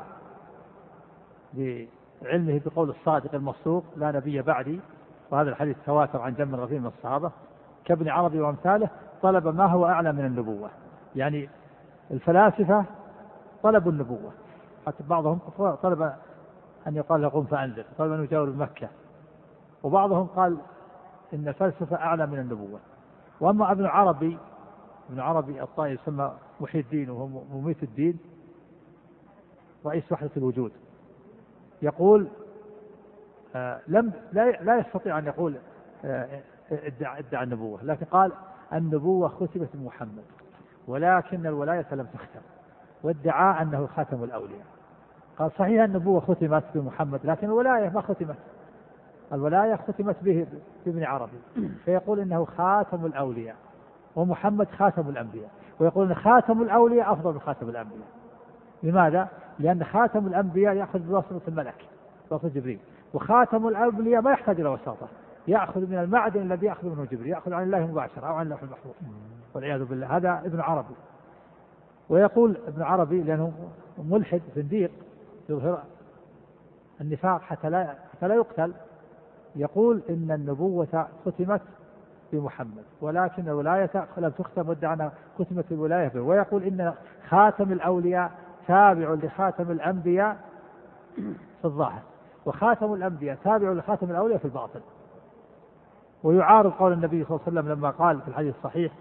بعلمه بقول الصادق المصدوق لا نبي بعدي، وهذا الحديث تواتر عن جمع غفير من الصحابة كابن عربي وأمثاله، طلب ما هو أعلى من النبوة. يعني الفلاسفة طلبوا النبوة، حتى بعضهم طلب أن يقال له قم فأنذر، طلب أن يجاور بمكة، وبعضهم قال إن الفلسفة أعلى من النبوة. وأما ابن عربي ابن عربي الطائي يسمى محي الدين وهو مميت الدين رئيس وحدة الوجود، يقول آه لم لا, لا يستطيع أن يقول آه ادعى, ادعى النبوة، لكن قال النبوة ختمت بمحمد ولكن الولاية لم تختم، وادعى أنه خاتم الأولياء. قال صحيح النبوة ختمت بمحمد لكن الولاية ما ختمت، الولاية ختمت به بابن عربي، فيقول إنه خاتم الأولياء ومحمد خاتم الأنبياء، ويقول إن خاتم الأولياء أفضل من خاتم الأنبياء. لماذا؟ لأن خاتم الأنبياء يأخذ بواسطة الملك بواسطة جبريل، وخاتم الأولياء ما يحتاج إلى وساطة، يأخذ من المعدن الذي يأخذ منه جبريل، يأخذ عن الله مباشرة أو عن اللوح المحفوظ والعياذ بالله. هذا ابن عربي. ويقول ابن عربي لأنه ملحد زنديق يظهر النفاق حتى لا حتى لا يقتل، يقول إن النبوة ختمت بمحمد ولكن الولاية لم تختم، وادعى ختمت الولاية به. ويقول إن خاتم الأولياء تابع لخاتم الأنبياء في الظاهر، وخاتم الأنبياء تابع لخاتم الأولياء في الباطن. ويعارض قول النبي صلى الله عليه وسلم لما قال في الحديث الصحيح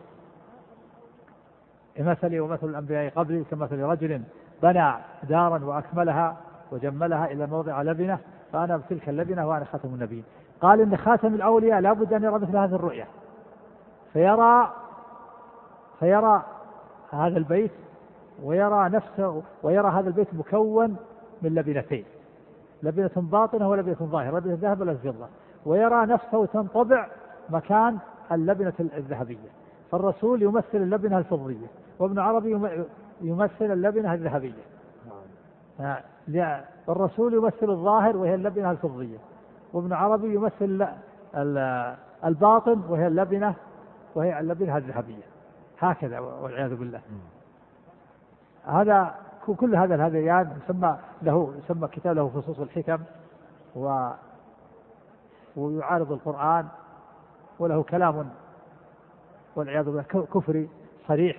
مثلي ومثل الأنبياء قبلي كمثل رجل بنى دارا وأكملها وجملها إلى موضع لبنة فأنا بتلك اللبنة وأنا خاتم النبيين. قال إن خاتم الأولياء لا بد أن يرى مثل هذه الرؤية، فيرى فيرى هذا البيت ويرى نفسه ويرى هذا البيت مكون من لبنتين، لبنة باطنة ولبنة ظاهرة، لبنة ذهب ولا فضة، ويرى نفسه تنطبع مكان اللبنة الذهبية. فالرسول يمثل اللبنة الفضية، وابن عربي يمثل اللبنة الذهبية. الرسول يمثل الظاهر وهي اللبنة الفضية، وابن عربي يمثل الباطن وهي اللبنة وهي اللبنة الذهبية، هكذا والعياذ بالله. هذا كل هذا الهذيان يسمى له يسمى كتاب له فصوص الحكم، و ويعارض القرآن، وله كلام والعياذ بالله كفري صريح.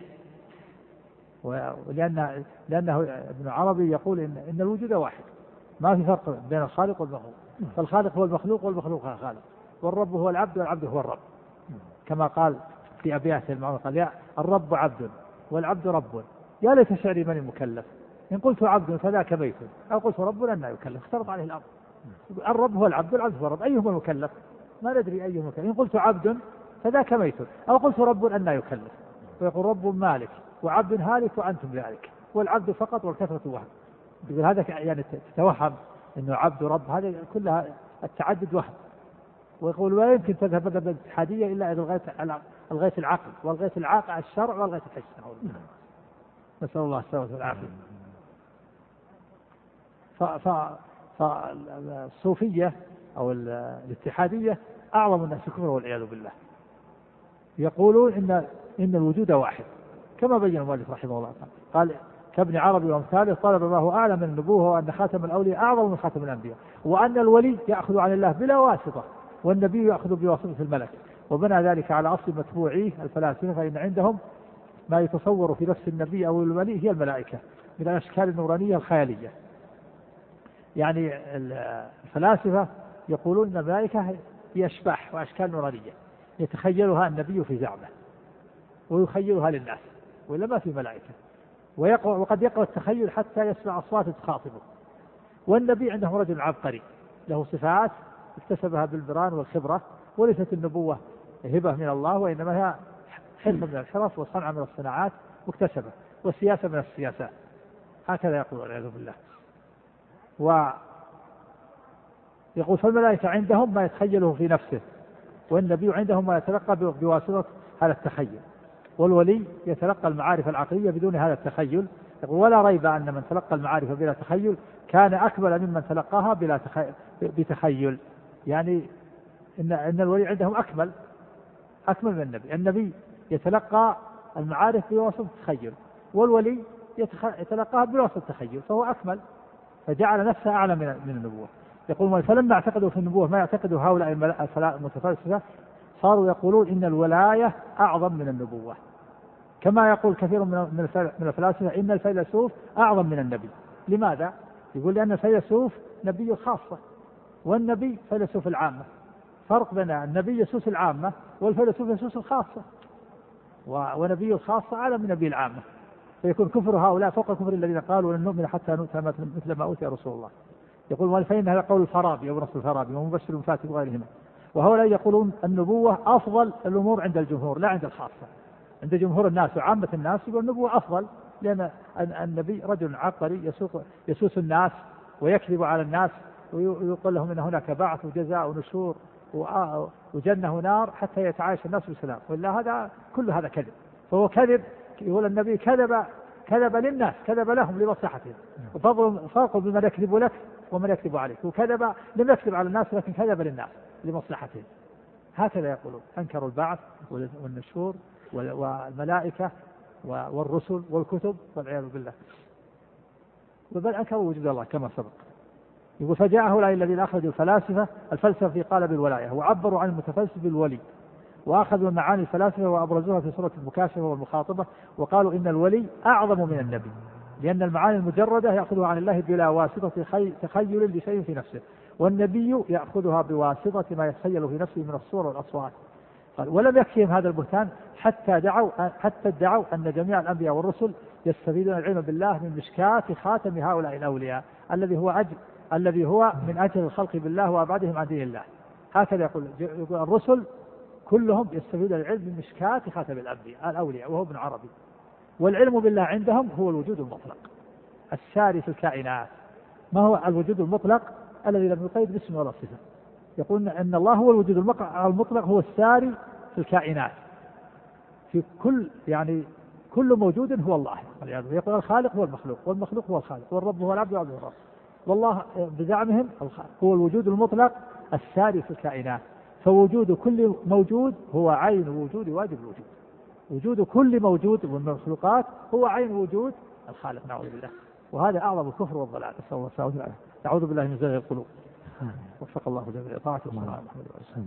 ولأن لأنه ابن عربي يقول إن, إن الوجود واحد، ما في فرق بين الخالق والمخلوق، فالخالق هو المخلوق والمخلوق هو الخالق، والرب هو العبد والعبد هو الرب، كما قال في أبيات المعنى قال يا الرب عبد والعبد رب، يا ليت شعري من المكلف، إن قلت عبد فذاك ميت، أو قلت رب أن يكلف. اختلط عليه الأمر، الرب هو العبد والعبد هو الرب، أيهما المكلف؟ ما ندري أيهما المكلف. إن قلت عبد فذاك ميت، أو قلت رب أن يكلف. ويقول رب مالك وعبد هالك وأنتم ذلك، والعبد فقط والكثرة وهم. يقول هذا يعني تتوهم أنه عبد رب، هذا كلها التعدد وهم. ويقول لا يمكن تذهب مذهب الاتحادية إلا إذا الغيت العقل، والغيت العاقل الشرع، والغيت الحس. نسأل الله السلامة والعافية. فالصوفية أو الاتحادية أعظم الناس كفرا والعياذ بالله. يقولون إن إن الوجود واحد، كما بين المؤلف رحمه الله تعالى، قال كابن عربي وامثاله طلب ما هو أعلى من النبوة، وأن خاتم الأولياء أعظم من خاتم الأنبياء، وأن الولي يأخذ عن الله بلا واسطة، والنبي يأخذ بواسطة الملك، وبنى ذلك على أصل متبوعيه الفلاسفة، فإن عندهم ما يتصور في نفس النبي أو الولي هي الملائكة من الأشكال النورانية الخيالية. يعني الفلاسفة يقولون أن الملائكة هي أشباح وأشكال نورانية يتخيلها النبي في زعمه ويخيلها للناس، ولا ما في ملائكة، ويقع وقد يقع التخيل حتى يسمع أصوات تخاطبه. والنبي عنده رجل عبقري له صفات اكتسبها بالبران والخبرة، وليست النبوة هبة من الله، وإنما هي حرفة من الحرف وصنعة من الصناعات مكتسبة، والسياسة من السياسات. هكذا يقول والعياذ بالله. ويقول فالملائكة عندهم ما يتخيله في نفسه، والنبي عندهم ما يتلقى بواسطة هذا التخيل، والولي يتلقى المعارف العقلية بدون هذا التخيل. ولا ريب أن من تلقى المعارف بلا تخيل كان أكمل ممن تلقاها بلا تخيل بتخيل. يعني إن إن الولي عندهم أكمل أكمل من النبي. النبي يتلقى المعارف بواسطة التخيل، والولي يتلقاها بواسطة التخيل، فهو أكمل، فجعل نفسه أعلى من من النبوة. يقول فلما اعتقدوا في النبوة ما يعتقده هؤلاء المتفلسفة، صاروا يقولون إن الولاية أعظم من النبوة، كما يقول كثير من الفلاسفة إن الفيلسوف أعظم من النبي. لماذا؟ يقول لأن الفيلسوف نبي خاصة، والنبي فيلسوف العامة. فرق بين النبي يسوس العامة والفيلسوف يسوس الخاصة، ونبي الخاصة أعلى من نبي العامة، فيكون كفر هؤلاء فوق كفر الذين قالوا لن نؤمن حتى نؤتى مثل ما أوتي رسول الله. يقول فإن هذا قول الفارابي أو نص الفارابي ومبشر المفاتي وغيرهما. وهؤلاء يقولون النبوة أفضل الأمور عند الجمهور لا عند الخاصة. عند جمهور الناس وعامة الناس يقول النبوة أفضل، لأن النبي رجل عبقري يسوق يسوس الناس ويكذب على الناس ويقول لهم إن هناك بعث وجزاء ونشور وجنة ونار حتى يتعايش الناس بسلام، وإلا هذا كل هذا كذب. فهو كذب، يقول النبي كذب كذب للناس، كذب لهم لمصلحتهم، وفرق بمن يكذب لك ومن يكذب عليك. وكذب لم يكذب على الناس لكن كذب للناس لمصلحتهم. هكذا يقولون، أنكروا البعث والنشور والملائكة والرسل والكتب والعياذ بالله، وبل أنكروا وجود الله كما سبق. يقول فجاء هؤلاء الذين أخرجوا الفلاسفة الفلسفة في قالب الولاية، وعبروا عن المتفلسف بالولي، وأخذوا معاني الفلاسفة وأبرزوها في سورة المكاشفة والمخاطبة، وقالوا إن الولي أعظم من النبي، لأن المعاني المجردة يأخذها عن الله بلا واسطة تخيل لشيء في نفسه، والنبي يأخذها بواسطة ما يتخيل في نفسه من الصور والأصوات. قال ولم يكفيهم هذا البهتان حتى دعوا حتى ادعوا أن جميع الأنبياء والرسل يستفيدون العلم بالله من مشكاة خاتم هؤلاء الأولياء الذي هو أجل الذي هو من أجل الخلق بالله وأبعدهم عن دين الله. هكذا يقول, يقول الرسل كلهم يستفيدون العلم من مشكاة خاتم الأنبياء الأولياء وهو ابن عربي. والعلم بالله عندهم هو الوجود المطلق الساري في الكائنات. ما هو الوجود المطلق الذي لم يقيد باسم ولا صفة؟ يقول أن الله هو الوجود المطلق، هو الساري في الكائنات، في كل يعني كل موجود هو الله. يقول الخالق هو المخلوق، والمخلوق هو الخالق، والرب هو العبد والعبد هو الرب. والله بزعمهم هو الوجود المطلق الساري في الكائنات، فوجود كل موجود هو عين وجود واجب الوجود. وجود كل موجود من المخلوقات هو عين وجود الخالق، نعوذ بالله. وهذا أعظم الكفر والضلال، نسأل الله السلامة والعافية. نعوذ بالله من زيغ القلوب. وفق الله جميع طاعته وصلى الله عليه وسلم.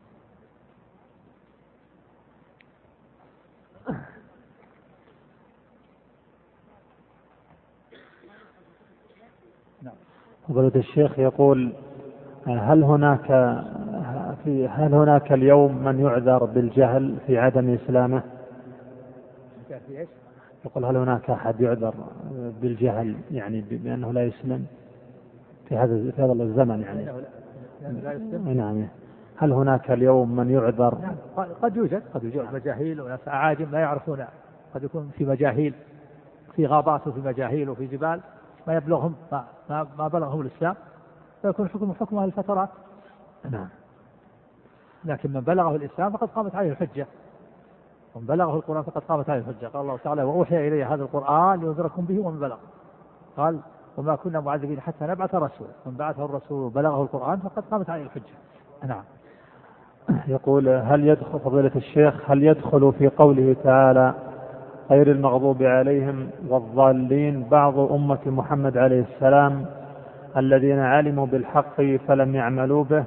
فضيلة الشيخ يقول هل هناك في هل هناك اليوم من يعذر بالجهل في عدم إسلامه؟ يقول هل هناك أحد يعذر بالجهل يعني بأنه لا يسلم في هذا في هذا الزمن يعني؟ لا يسلم. نعم. هل هناك اليوم من يعذر؟ نعم. قد يوجد قد يوجد مجاهيل وناس أعاجم لا يعرفون، قد يكون في مجاهيل في غابات وفي مجاهيل وفي جبال ما يبلغهم ما, ما, ما بلغهم الإسلام، فيكون حكم حكم أهل الفترات. نعم. لكن من بلغه الإسلام فقد قامت عليه الحجة، ومن بلغه القرآن فقد قامت عليه الحجة. قال الله تعالى وأوحي إلي هذا القرآن لينذركم به ومن بلغ. قال وما كنا معذبين حتى نبعث رسولا، من بعثه الرسول وبلغه القرآن فقد قامت عليه الحجة. نعم. يقول هل يدخل فضيلة الشيخ هل يدخل في قوله تعالى غير المغضوب عليهم والضالين بعض أمة محمد عليه السلام الذين علموا بالحق فلم يعملوا به؟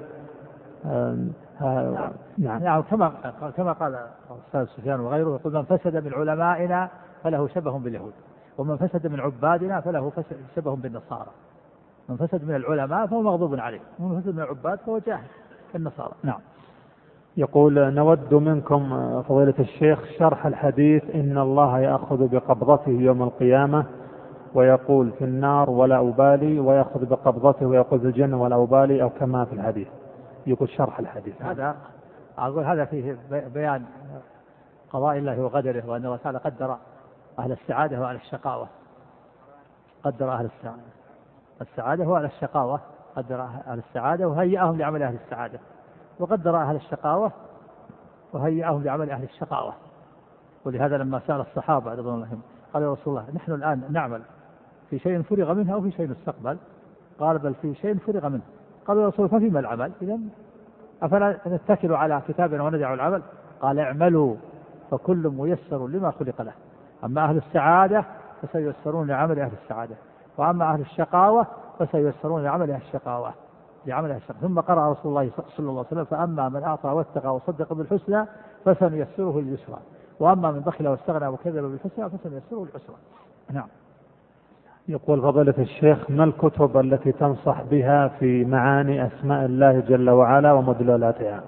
نعم. نعم. كما كما قال الأستاذ سفيان وغيره، يقول من فسد من علمائنا فله شبه باليهود، ومن فسد من عبادنا فله شبه بالنصارى. من فسد من العلماء فهو مغضوب عليه، ومن فسد من العباد فهو جاهل كالنصارى. نعم. يقول نود منكم فضيلة الشيخ شرح الحديث إن الله يأخذ بقبضته يوم القيامة ويقول في النار ولا أبالي، ويأخذ بقبضته ويقول في الجنة ولا أبالي، أو كما في الحديث. يقول شرح الحديث. هذا أقول هذا فيه بيان قضاء الله وقدره، وأن الله تعالى قدر أهل السعادة وأهل الشقاوة. قدر أهل السعادة السعادة وأهل الشقاوة، قدر أهل السعادة وهيئهم لعمل أهل السعادة، وقدر أهل الشقاوة وهيئهم لعمل أهل الشقاوة. ولهذا لما سأل الصحابة رضي الله عنهم قال يا رسول الله نحن الآن نعمل في شيء فرغ منه أو في شيء مستقبل؟ قال بل في شيء فرغ منه. قالوا يا رسول الله ففيما العمل؟ إذن أفلا نتكل على كتابنا وندع العمل؟ قال اعملوا فكل ميسر لما خلق له. أما أهل السعادة فسييسرون لعمل أهل السعادة، وأما أهل الشقاوة فسييسرون لعمل أهل الشقاوة لعمل أهل الشقاوة. ثم قرأ رسول الله صلى الله عليه وسلم فأما من أعطى واتقى وصدق بالحسنى فسنيسره لليسرى، وأما من بخل واستغنى وكذب بالحسنى فسنيسره للعسرى. نعم. يقول فضيلة الشيخ ما الكتب التي تنصح بها في معاني أسماء الله جل وعلا ومدلولاتها؟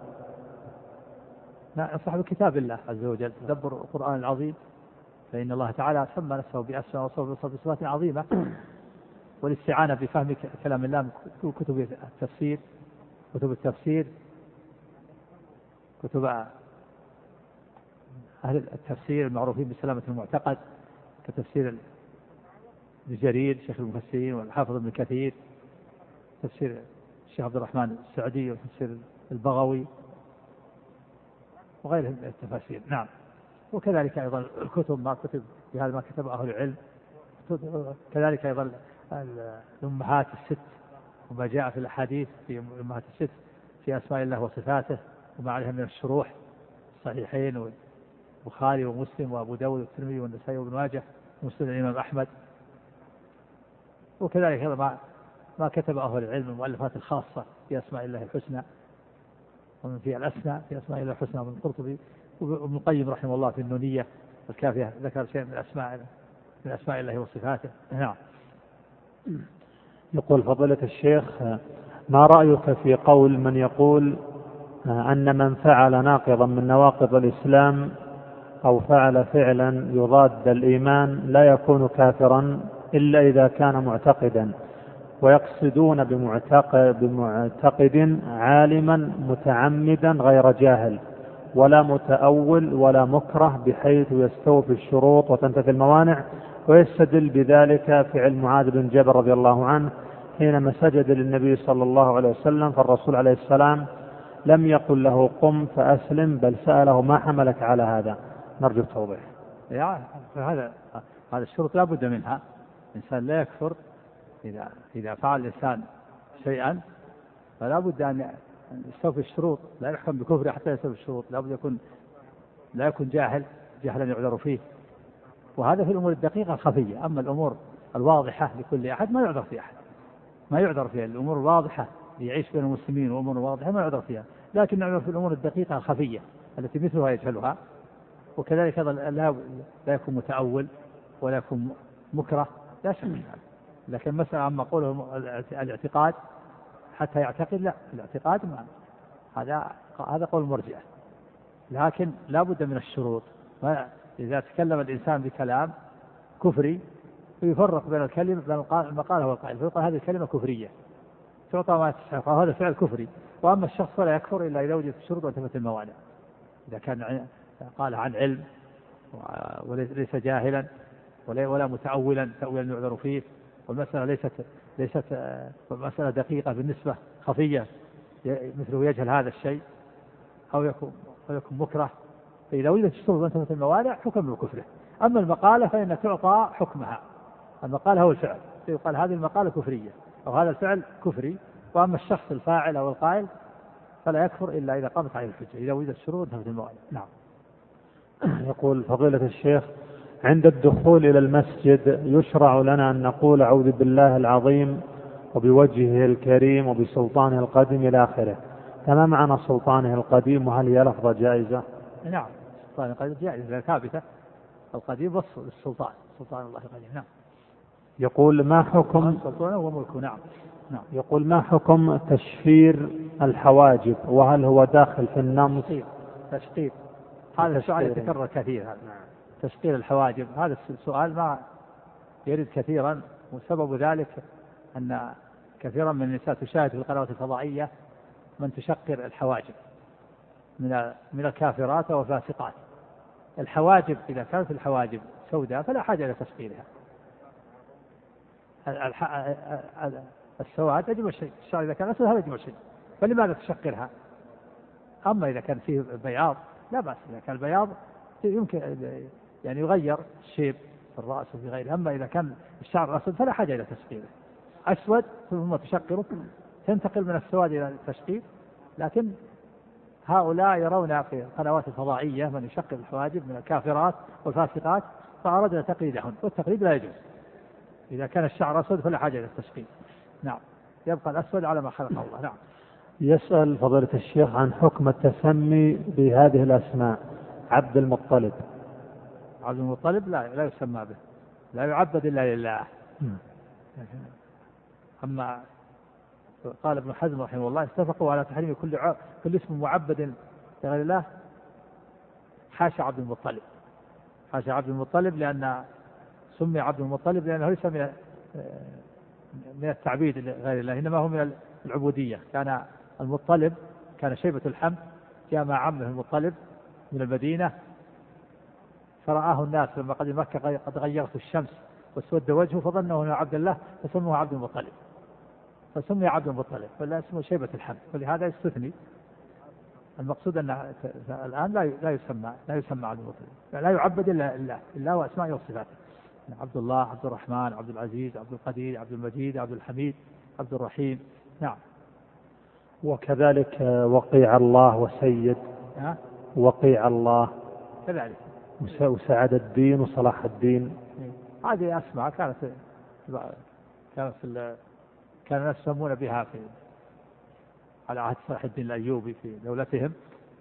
لا، أنصح بكتاب الله عز وجل، تدبر القرآن العظيم، فإن الله تعالى سمى نفسه بأسماء وصفات بصفات عظيمة، والاستعانة بفهم كلام الله من كتب التفسير كتب التفسير كتب أهل التفسير المعروفين بسلامة المعتقد، كتفسير الجرير شيخ المفسرين والحافظ ابن كثير، تفسير الشيخ عبد الرحمن السعدي، وتفسير البغوي وغيرهم من التفاسير. نعم. وكذلك أيضا الكتب ما كتب بهذا ما كتب أهل العلم، كذلك أيضا الأمهات الست وما جاء في الأحاديث في الأمهات الست في أسماء الله وصفاته وما عليها من الشروح الصحيحين والبخاري ومسلم وأبو داود والترمذي والنسائي وابن ماجه ومسند الإمام أحمد. وكذلك أيضا ما ما كتب أهل العلم المؤلفات الخاصة في أسماء الله الحسنى، ومن في الأسماء في أسماء الله الحسنى من القرطبي وابن القيم رحمه الله في النونية الكافية ذكر شيء من أسماء من أسماء الله وصفاته. نعم. يقول فضيلة الشيخ ما رأيك في قول من يقول أن من فعل ناقضا من نواقض الإسلام أو فعل فعلا يضاد الإيمان لا يكون كافرا إلا إذا كان معتقدا، ويقصدون بمعتقد, بمعتقد عالما متعمدا غير جاهل ولا متأول ولا مكره بحيث يستوفي الشروط وتنتفي الموانع، ويستدل بذلك فعل معاذ بن جبل رضي الله عنه حينما سجد للنبي صلى الله عليه وسلم، فالرسول عليه السلام لم يقل له قم فأسلم بل سأله ما حملك على هذا. نرجو التوضيح. يعني هذا هذا الشروط لا بد منها. الإنسان لا يكفر إذا إذا فعل الإنسان شيئا فلا بد أن يستوفي الشروط، لا يحكم بكفره حتى يستوفي الشروط، لا بد يكون لا يكون جاهل جهلا يعذر فيه. وهذا في الأمور الدقيقة الخفية. أما الأمور الواضحة لكل أحد ما يعذر في أحد ما يعذر فيها. الأمور الواضحة يعيش بين المسلمين وأمور واضحة ما يعذر فيها، لكن نعذر في الأمور الدقيقة الخفية التي مثلها يجهلها. وكذلك لا لا يكون متأول ولا يكون مكره، لا شك. لكن مثلا عما قوله الاعتقاد حتى يعتقد، لا، الاعتقاد ما هذا هذا قول المرجئة، لكن لا بد من الشروط. إذا تكلم الإنسان بكلام كفري ويفرق بين الكلمة بين المقالة والقائل، فيقال هذه الكلمة كفرية تعطى ما تستحق، وهذا فعل كفري. وأما الشخص فلا يكفر إلا إذا وجدت الشروط وانتفت الموانع، إذا كان قال عن علم وليس جاهلا ولا متأولا تأويلا يعذر فيه، والمسألة ليست ليست مسألة دقيقة بالنسبة خفية مثله يجهل هذا الشيء أو يكون أو يكون مكره، فإذا وجدت الشروط وانتفت الموانع حكم بكفره. أما المقالة فإن تعطى حكمها، المقالة هو الفعل، يقال هذه المقالة كفرية أو هذا الفعل كفري. وأما الشخص الفاعل أو القائل فلا يكفر إلا إذا قامت عليه الحجة، إذا وجدت الشروط وانتفت الموانع. نعم. يقول فضيلة الشيخ: عند الدخول إلى المسجد يشرع لنا أن نقول أعوذ بالله العظيم وبوجهه الكريم وبسلطانه القديم إلى آخره، فما معنى سلطانه القديم وهل هي لفظة جائزة؟ نعم، سلطان القديم جائزة ثابتة، القديم وصف السلطان، سلطان الله القديم. نعم. يقول ما حكم سلطانه وملكه. نعم. نعم. يقول ما حكم تشفير الحواجب وهل هو داخل في النمط؟ تشقير، هذا السؤال يتكرر كثيرا. نعم. تشقير الحواجب هذا السؤال ما يرد كثيرا، وسبب ذلك أن كثيرا من النساء تشاهد في القنوات الفضائية من تشقر الحواجب من من الكافرات والفاسقات. الحواجب إذا كانت الحواجب سوداء فلا حاجة إلى تشقيرها، السواد أجمل شيء، الشعر إذا كان أسود هذا أجمل شيء، فلماذا تشقرها؟ أما إذا كان فيه بياض لا بأس، إذا كان البياض يمكن يعني يغير الشيب في الرأس وفي غيره. أما إذا كان الشعر أسود فلا حاجة إلى تشقيره، أسود ثم تشقره تنتقل من السواد إلى التشقير. لكن هؤلاء يرون في القنوات الفضائية من يشقر الحواجب من الكافرات والفاسقات فأردنا تقليدهم، والتقليد لا يجوز. إذا كان الشعر أسود فلا حاجة إلى التشقير. نعم، يبقى الأسود على ما خلق الله. نعم. يسأل فضيلة الشيخ عن حكم التسمي بهذه الأسماء: عبد المطلب. عبد المطلب لا لا يسمى به، لا يعبد إلا لله. أما قال ابن حزم رحمه الله اتفقوا على تحريم كل ع... كل اسم معبد لغير الله حاشا عبد المطلب، حاشا عبد المطلب، لأن سمي عبد المطلب لأنه ليس من من التعبيد لغير الله، إنما هو من العبودية. كان المطلب كان شيبة الحمد، جاء مع عمه المطلب من المدينة فرآه الناس لما قدم مكة قد غيرت الشمس واسود وجهه فظنه انه عبد الله فسموه عبد المطلب، فسمي عبد المطلب ولا اسمه شيبة الحمد، ولهذا يستثني. المقصود أن الآن لا لا يسمى لا يسمى عبد المطلب، لا يعبد إلا الله إلا وأسماءه وصفاته. عبد الله، عبد الرحمن، عبد العزيز، عبد القدير، عبد المجيد، عبد الحميد، عبد الرحيم. نعم. وكذلك وقيع الله وسيد. ها؟ وقيع الله كذلك، وسعد الدين وصلاح الدين. هذه أسماء كانت كانت في كان الناس يسمون بها في على عهد صلاح الدين الأيوبي في دولتهم.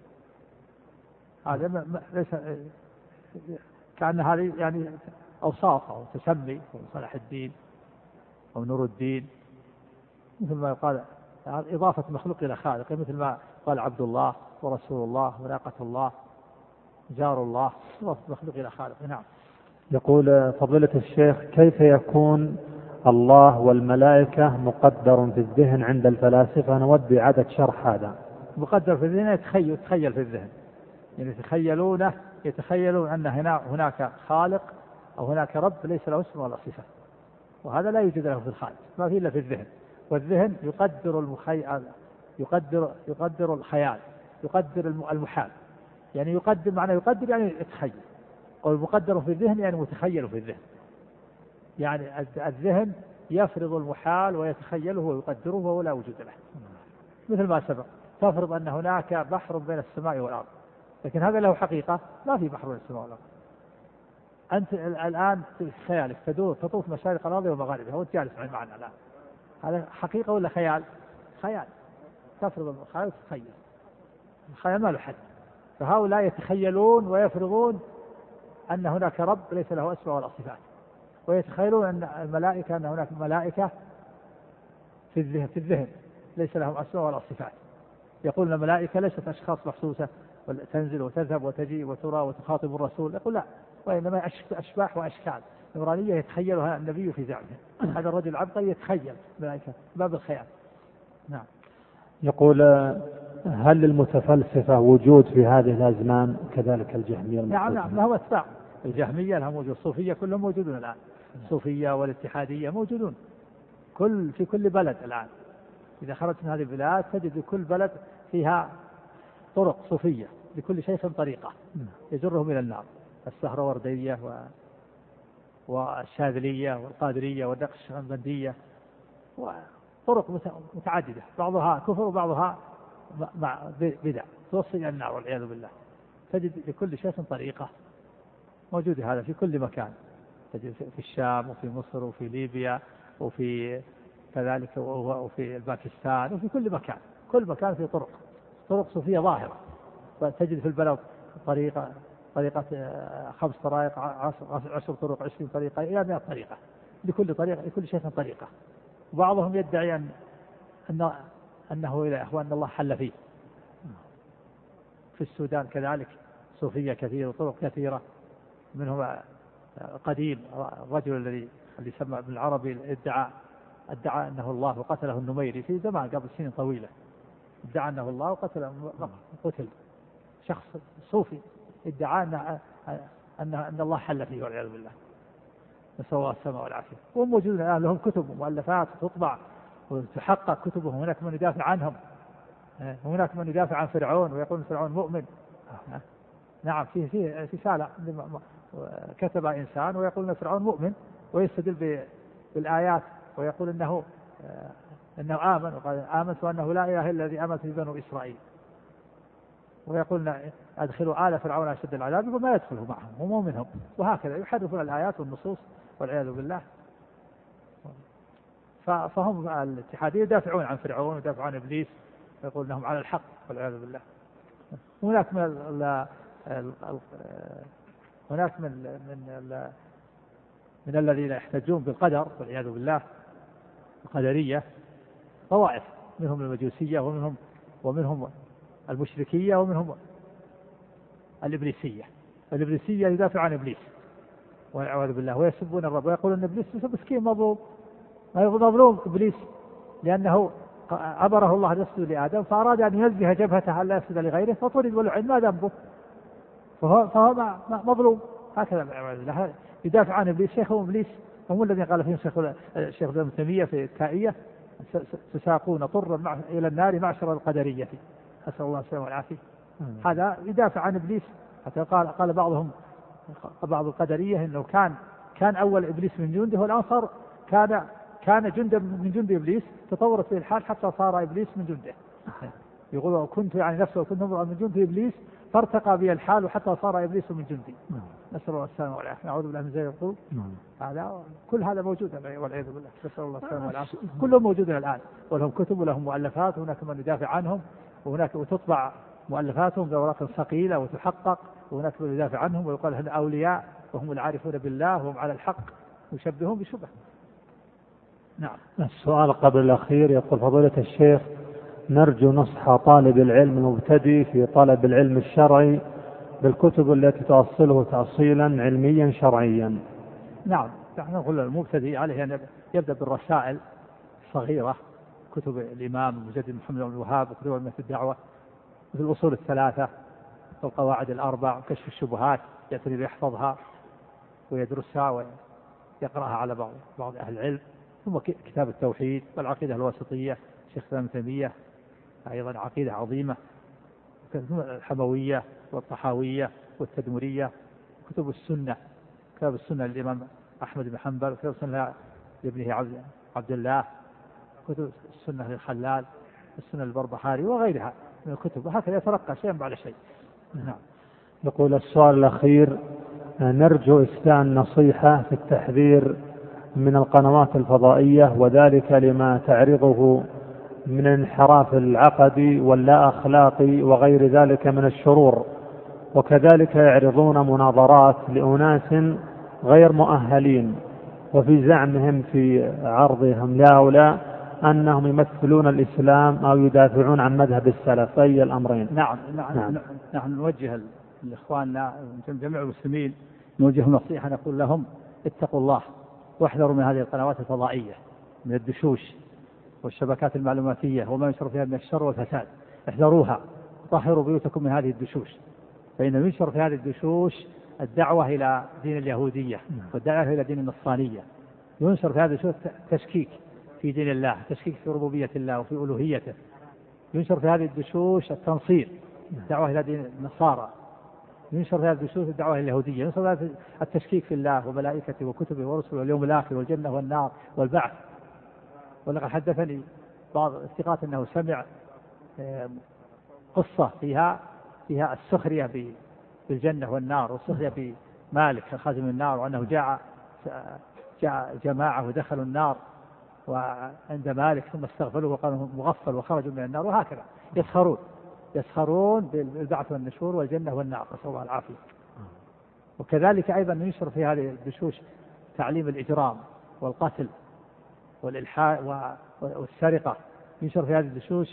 هذا ليس كأن هذه يعني أوصاف أو تسمي صلاح الدين أو نور الدين، مثل ما يقال إضافة مخلوق إلى خالق، مثل ما قال عبد الله ورسول الله وناقة الله جار الله، إضافة مخلوق إلى خالق. نعم. يقول فضيلة الشيخ: كيف يكون الله والملائكة مقدر في الذهن عند الفلاسفة؟ نود إعادة شرح هذا. مقدر في الذهن يتخيل, يتخيل في الذهن، يعني يتخيلونه يتخيلون أن هنا هناك خالق أو هناك رب ليس له اسم ولا صفة، وهذا لا يوجد له في الخارج، ما فيه إلا في الذهن. والذهن يقدر المخيل، يقدر يقدر الخيال، يقدر المحال، يعني يقدر معنى يقدر يعني يتخيل، والمقدر في الذهن يعني متخيل في الذهن، يعني الذهن يفرض المحال ويتخيله ويقدره وهو لا وجود له، مثل ما سبق. تفرض أن هناك بحر بين السماء والأرض، لكن هذا له حقيقة، ما في بحر بين السماء والأرض. أنت الآن في خيالك تدور تطوف مشارق الأرض ومغاربها وأنت جالس معنا الآن، هذا حقيقة ولا خيال؟ خيال. تفرض الخيال وتتخيل، الخيال ما له حد. فهؤلاء يتخيلون ويفرضون أن هناك رب ليس له أسماء ولا صفات، ويتخيلون أن الملائكة أن هناك ملائكة في الذهن في الذهن ليس لهم أسماء ولا صفات، يقول الملائكة ليست أشخاص محسوسة تنزل وتذهب وتجي وترى وتخاطب الرسول، يقول لا، وإنما أشباح وأشكال نورانية يتخيلها النبي في زعمه. هذا الرجل العبقري يتخيل الملائكة باب الخيال. نعم. يقول هل للمتفلسفة وجود في هذه الأزمان كذلك الجهمية؟ نعم نعم، لهم أتباع. الجهمية لهم وجود، الصوفية كلهم موجودون الآن، الصوفية والاتحادية موجودون كل في كل بلد الآن. إذا خرجت من هذه البلاد تجد كل بلد فيها طرق صوفية، لكل شيء طريقة يجرهم إلى النار. السهروردية و... والشاذلية والقادرية والنقشبندية، وطرق متعددة، بعضها كفر وبعضها مع بدع توصل إلى النار والعياذ بالله. تجد لكل شيء طريقة، موجود هذا في كل مكان، تجد في الشام وفي مصر وفي ليبيا وفي كذلك وفي باكستان وفي كل مكان، كل مكان في طرق طرق صوفية ظاهرة. تجد في البلد طريقة طريقة خمس طرائق، عشر طرق، عشرين طريقة، إلى مئة طريقة، لكل طريقة لكل شيء طريقة. وبعضهم يدعي أن أن أنه إله وأن الله حل فيه. في السودان كذلك صوفية كثيرة وطرق كثيرة، منهم قديم الرجل الذي اللي سمى ابن العربي ادعى ادعى أنه الله وقتله النميري في زمان قبل سنين طويلة، ادعى أنه الله وقتله قتل شخص صوفي ادعى أن أن أن الله حل فيه والعياذ بالله، نسأل الله السلامة والعافية. وهم موجودون الآن، لهم كتب ومؤلفات تطبع وتحقق كتبهم. هناك من يدافع عنهم، هناك من يدافع عن فرعون ويقول فرعون مؤمن. نعم، في في رسالة كتب إنسان ويقول أن فرعون مؤمن، ويستدل بالآيات ويقول أنه أنه آمن، وقال آمنت وأنه لا إله إلا الذي آمنت به بنو إسرائيل، ويقول أدخلوا آل فرعون أشد العذاب، وما يدخله معهم هم منهم. وهكذا يحرفون الآيات والنصوص والعياذ بالله. فهم الاتحادية يدافعون عن فرعون ويدافعون عن إبليس، يقول أنهم على الحق والعياذ بالله. هناك من ال ال ال هناك من من ال من الذين يحتجون بالقدر والعياذ بالله، القدرية طوائف، منهم المجوسية ومنهم ومنهم المشركية ومنهم الإبليسية. الإبليسية يدافع عن إبليس والعياذ بالله، ويسبون الرب ويقولون أن إبليس مسكين مظلوم، مظلوم إبليس لأنه عبره الله يسجد لآدم فأراد أن ينزه جبهته ألا يسجد لغيره فطرد ولعن، ما ذنبه؟ فهو, فهو مظلوم. هكذا يدافع عن إبليس. شيخهم إبليس هم الذين قال فيهم شيخ الشيخ ابن تيمية في التائية: تساقون طرا إلى النار معشر القدرية. أسأل الله السلامة والعافية. هذا يدافع عن إبليس. حتى قال قال بعضهم بعض القدرية إنه كان كان أول إبليس من جنده، والآن صار كان كان جندا من جند إبليس، تطورت به الحال حتى صار إبليس من جنده. يقول كنت يعني نفسه كنت من جند إبليس فارتقى بي الحال وحتى صار إبليس من جندي. نسأل الله السلامة والعافية. نعوذ بالله من زي القلوب. هذا كل هذا موجود والعياذ بالله. نسأل الله السلامة والعافية. كلهم موجودون الآن، ولهم كتب ولهم مؤلفات، وهناك من يدافع عنهم، وهناك وتطبع مؤلفاتهم بأوراق ثقيلة وتحقق، وهناك من يدافع عنهم ويقال هم أولياء وهم العارفون بالله وهم على الحق، يشبهون بشبه. نعم. السؤال قبل الأخير يقول: فضيلة الشيخ، نرجو نصح طالب العلم المبتدئ في طلب العلم الشرعي بالكتب التي تؤصله تأصيلا علميا شرعيا. نعم، نحن نقول المبتدئ عليه أن يبدأ بالرسائل الصغيرة، كتب الإمام المجدد محمد بن الوهاب، وكتب علم الدعوة، مثل الأصول الثلاثة والقواعد الأربع وكشف الشبهات، يعتني بيحفظها ويدرسها ويقرأها على بعض بعض أهل العلم. ثم كتاب التوحيد والعقيدة الواسطية شيخ ابن تيمية، أيضا عقيدة عظيمة، الحموية والطحاوية والتدمرية، كتب السنة، كتاب السنة للإمام أحمد بن حنبل، وكتاب السنة لابنه عبد الله، كتب السنة للخلال، السنة للبربحاري وغيرها من الكتب، وهكذا يترقى شيئا بعد شيء. نعم. يقول السؤال الأخير: نرجو إسداء نصيحة في التحذير من القنوات الفضائية، وذلك لما تعرضه من انحراف العقدي واللا أخلاقي وغير ذلك من الشرور، وكذلك يعرضون مناظرات لأناس غير مؤهلين، وفي زعمهم في عرضهم لهؤلاء أنهم يمثلون الإسلام أو يدافعون عن مذهب السلف، أي الأمرين؟ نعم نعم, نعم. نحن نوجه لإخواننا جميع المسلمين، نوجه نصيحة نقول لهم اتقوا الله واحذروا من هذه القنوات الفضائية، من الدشوش والشبكات المعلوماتية وما ينشر فيها من الشر والفساد، احذروها، طهروا بيوتكم من هذه الدشوش، فإن ينشر في هذه الدشوش الدعوة إلى دين اليهودية والدعوة إلى دين النصرانية، ينشر في هذه الدشوش تشكيك في دين الله، تشكيك في ربوبية الله وفي ألوهيته، ينشر في هذه الدشوش التنصير، الدعوة إلى دين النصارى، ينشر في هذه الدشوش الدعوة إلى اليهودية، ينشر في هذا التشكيك في الله وملائكته وكتبه ورسله واليوم الآخر والجنة والنار والبعث. ولقد حدثني بعض الثقات أنه سمع قصة فيها فيها السخرية بالجنة والنار والسخرية بمالك خازن النار، وأنه جاء جاء جماعة ودخلوا النار وعند مالك ثم استغفلوا وقالوا مغفل وخرجوا من النار، وهكذا يسخرون يسخرون بالبعث والنشور والجنة والنار، نسأل الله العافية. وكذلك أيضا ينشر في هذه الدشوش تعليم الإجرام والقتل والإلحاد والسرقة، ينشر في هذه الدشوش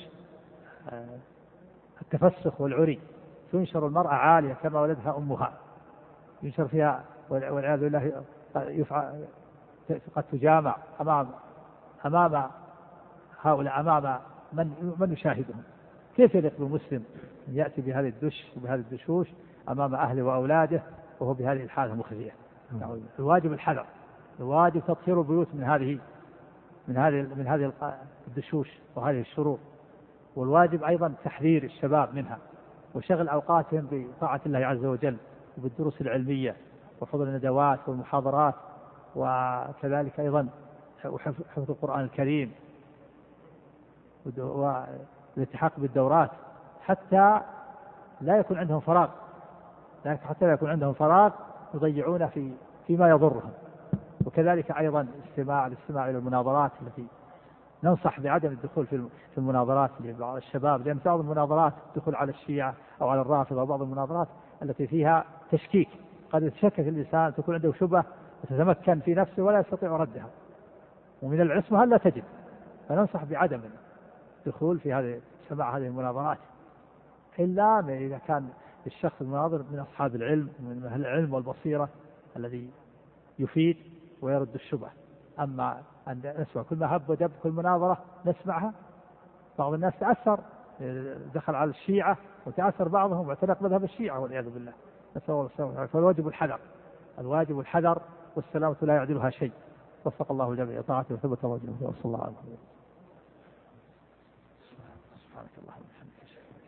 التفسخ والعري، تنشر المرأة عالية كما ولدها أمها، ينشر فيها والعياذ بالله يفعل قد تجامع أمام أمام هؤلاء، أمام من من يشاهدهم. كيف يليق بمسلم أن يأتي بهذه الدش وبهذه الدشوش أمام أهله وأولاده وهو بهذه الحالة المخزية؟ يعني الواجب الحذر، الواجب تطهير البيوت من هذه من هذه من هذه الدشوش وهذه الشرور، والواجب أيضا تحذير الشباب منها وشغل أوقاتهم بطاعة الله عز وجل وبالدروس العلمية وحضور الندوات والمحاضرات، وكذلك أيضا حفظ القرآن الكريم والالتحاق بالدورات حتى لا يكون عندهم فراغ، حتى لا يكون عندهم فراغ يضيعون في فيما يضرهم. وكذلك أيضا الاستماع الاستماع إلى المناظرات التي ننصح بعدم الدخول في المناظرات لبعض الشباب، لأن بعض المناظرات الدخول على الشيعة أو على الرافضة، وبعض المناظرات التي فيها تشكيك قد يتشكك الإنسان، تكون عنده شبهة وتتمكن في نفسه ولا يستطيع ردها، ومن العصمة هل لا تجد. فننصح بعدم الدخول في هذه سماع هذه المناظرات إلا إذا كان الشخص المناظر من أصحاب العلم من أهل العلم والبصيرة الذي يفيد ويرد الشبهة. أما أن نسمع كل ما هب ودب كل مناظرة نسمعها، بعض الناس تأثر دخل على الشيعة وتأثر بعضهم واعتنق مذهب الشيعة والعياذ بالله، نسأل الله السلامة. فالواجب الحذر، الواجب الحذر والسلامة لا يعدلها شيء. وفق الله الجميع طاعته وثبت الله جل وعلا. صلى الله عليه وسلم. سبحانك اللهم وبحمدك.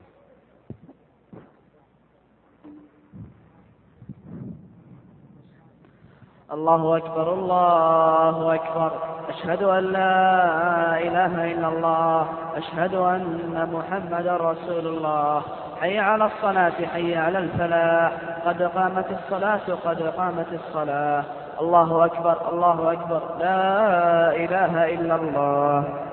الله أكبر الله أكبر، أشهد أن لا إله إلا الله، أشهد أن محمد رسول الله. حي على الصلاة حي على الفلاح، قد قامت الصلاة قد قامت الصلاة. الله أكبر الله أكبر، لا إله إلا الله.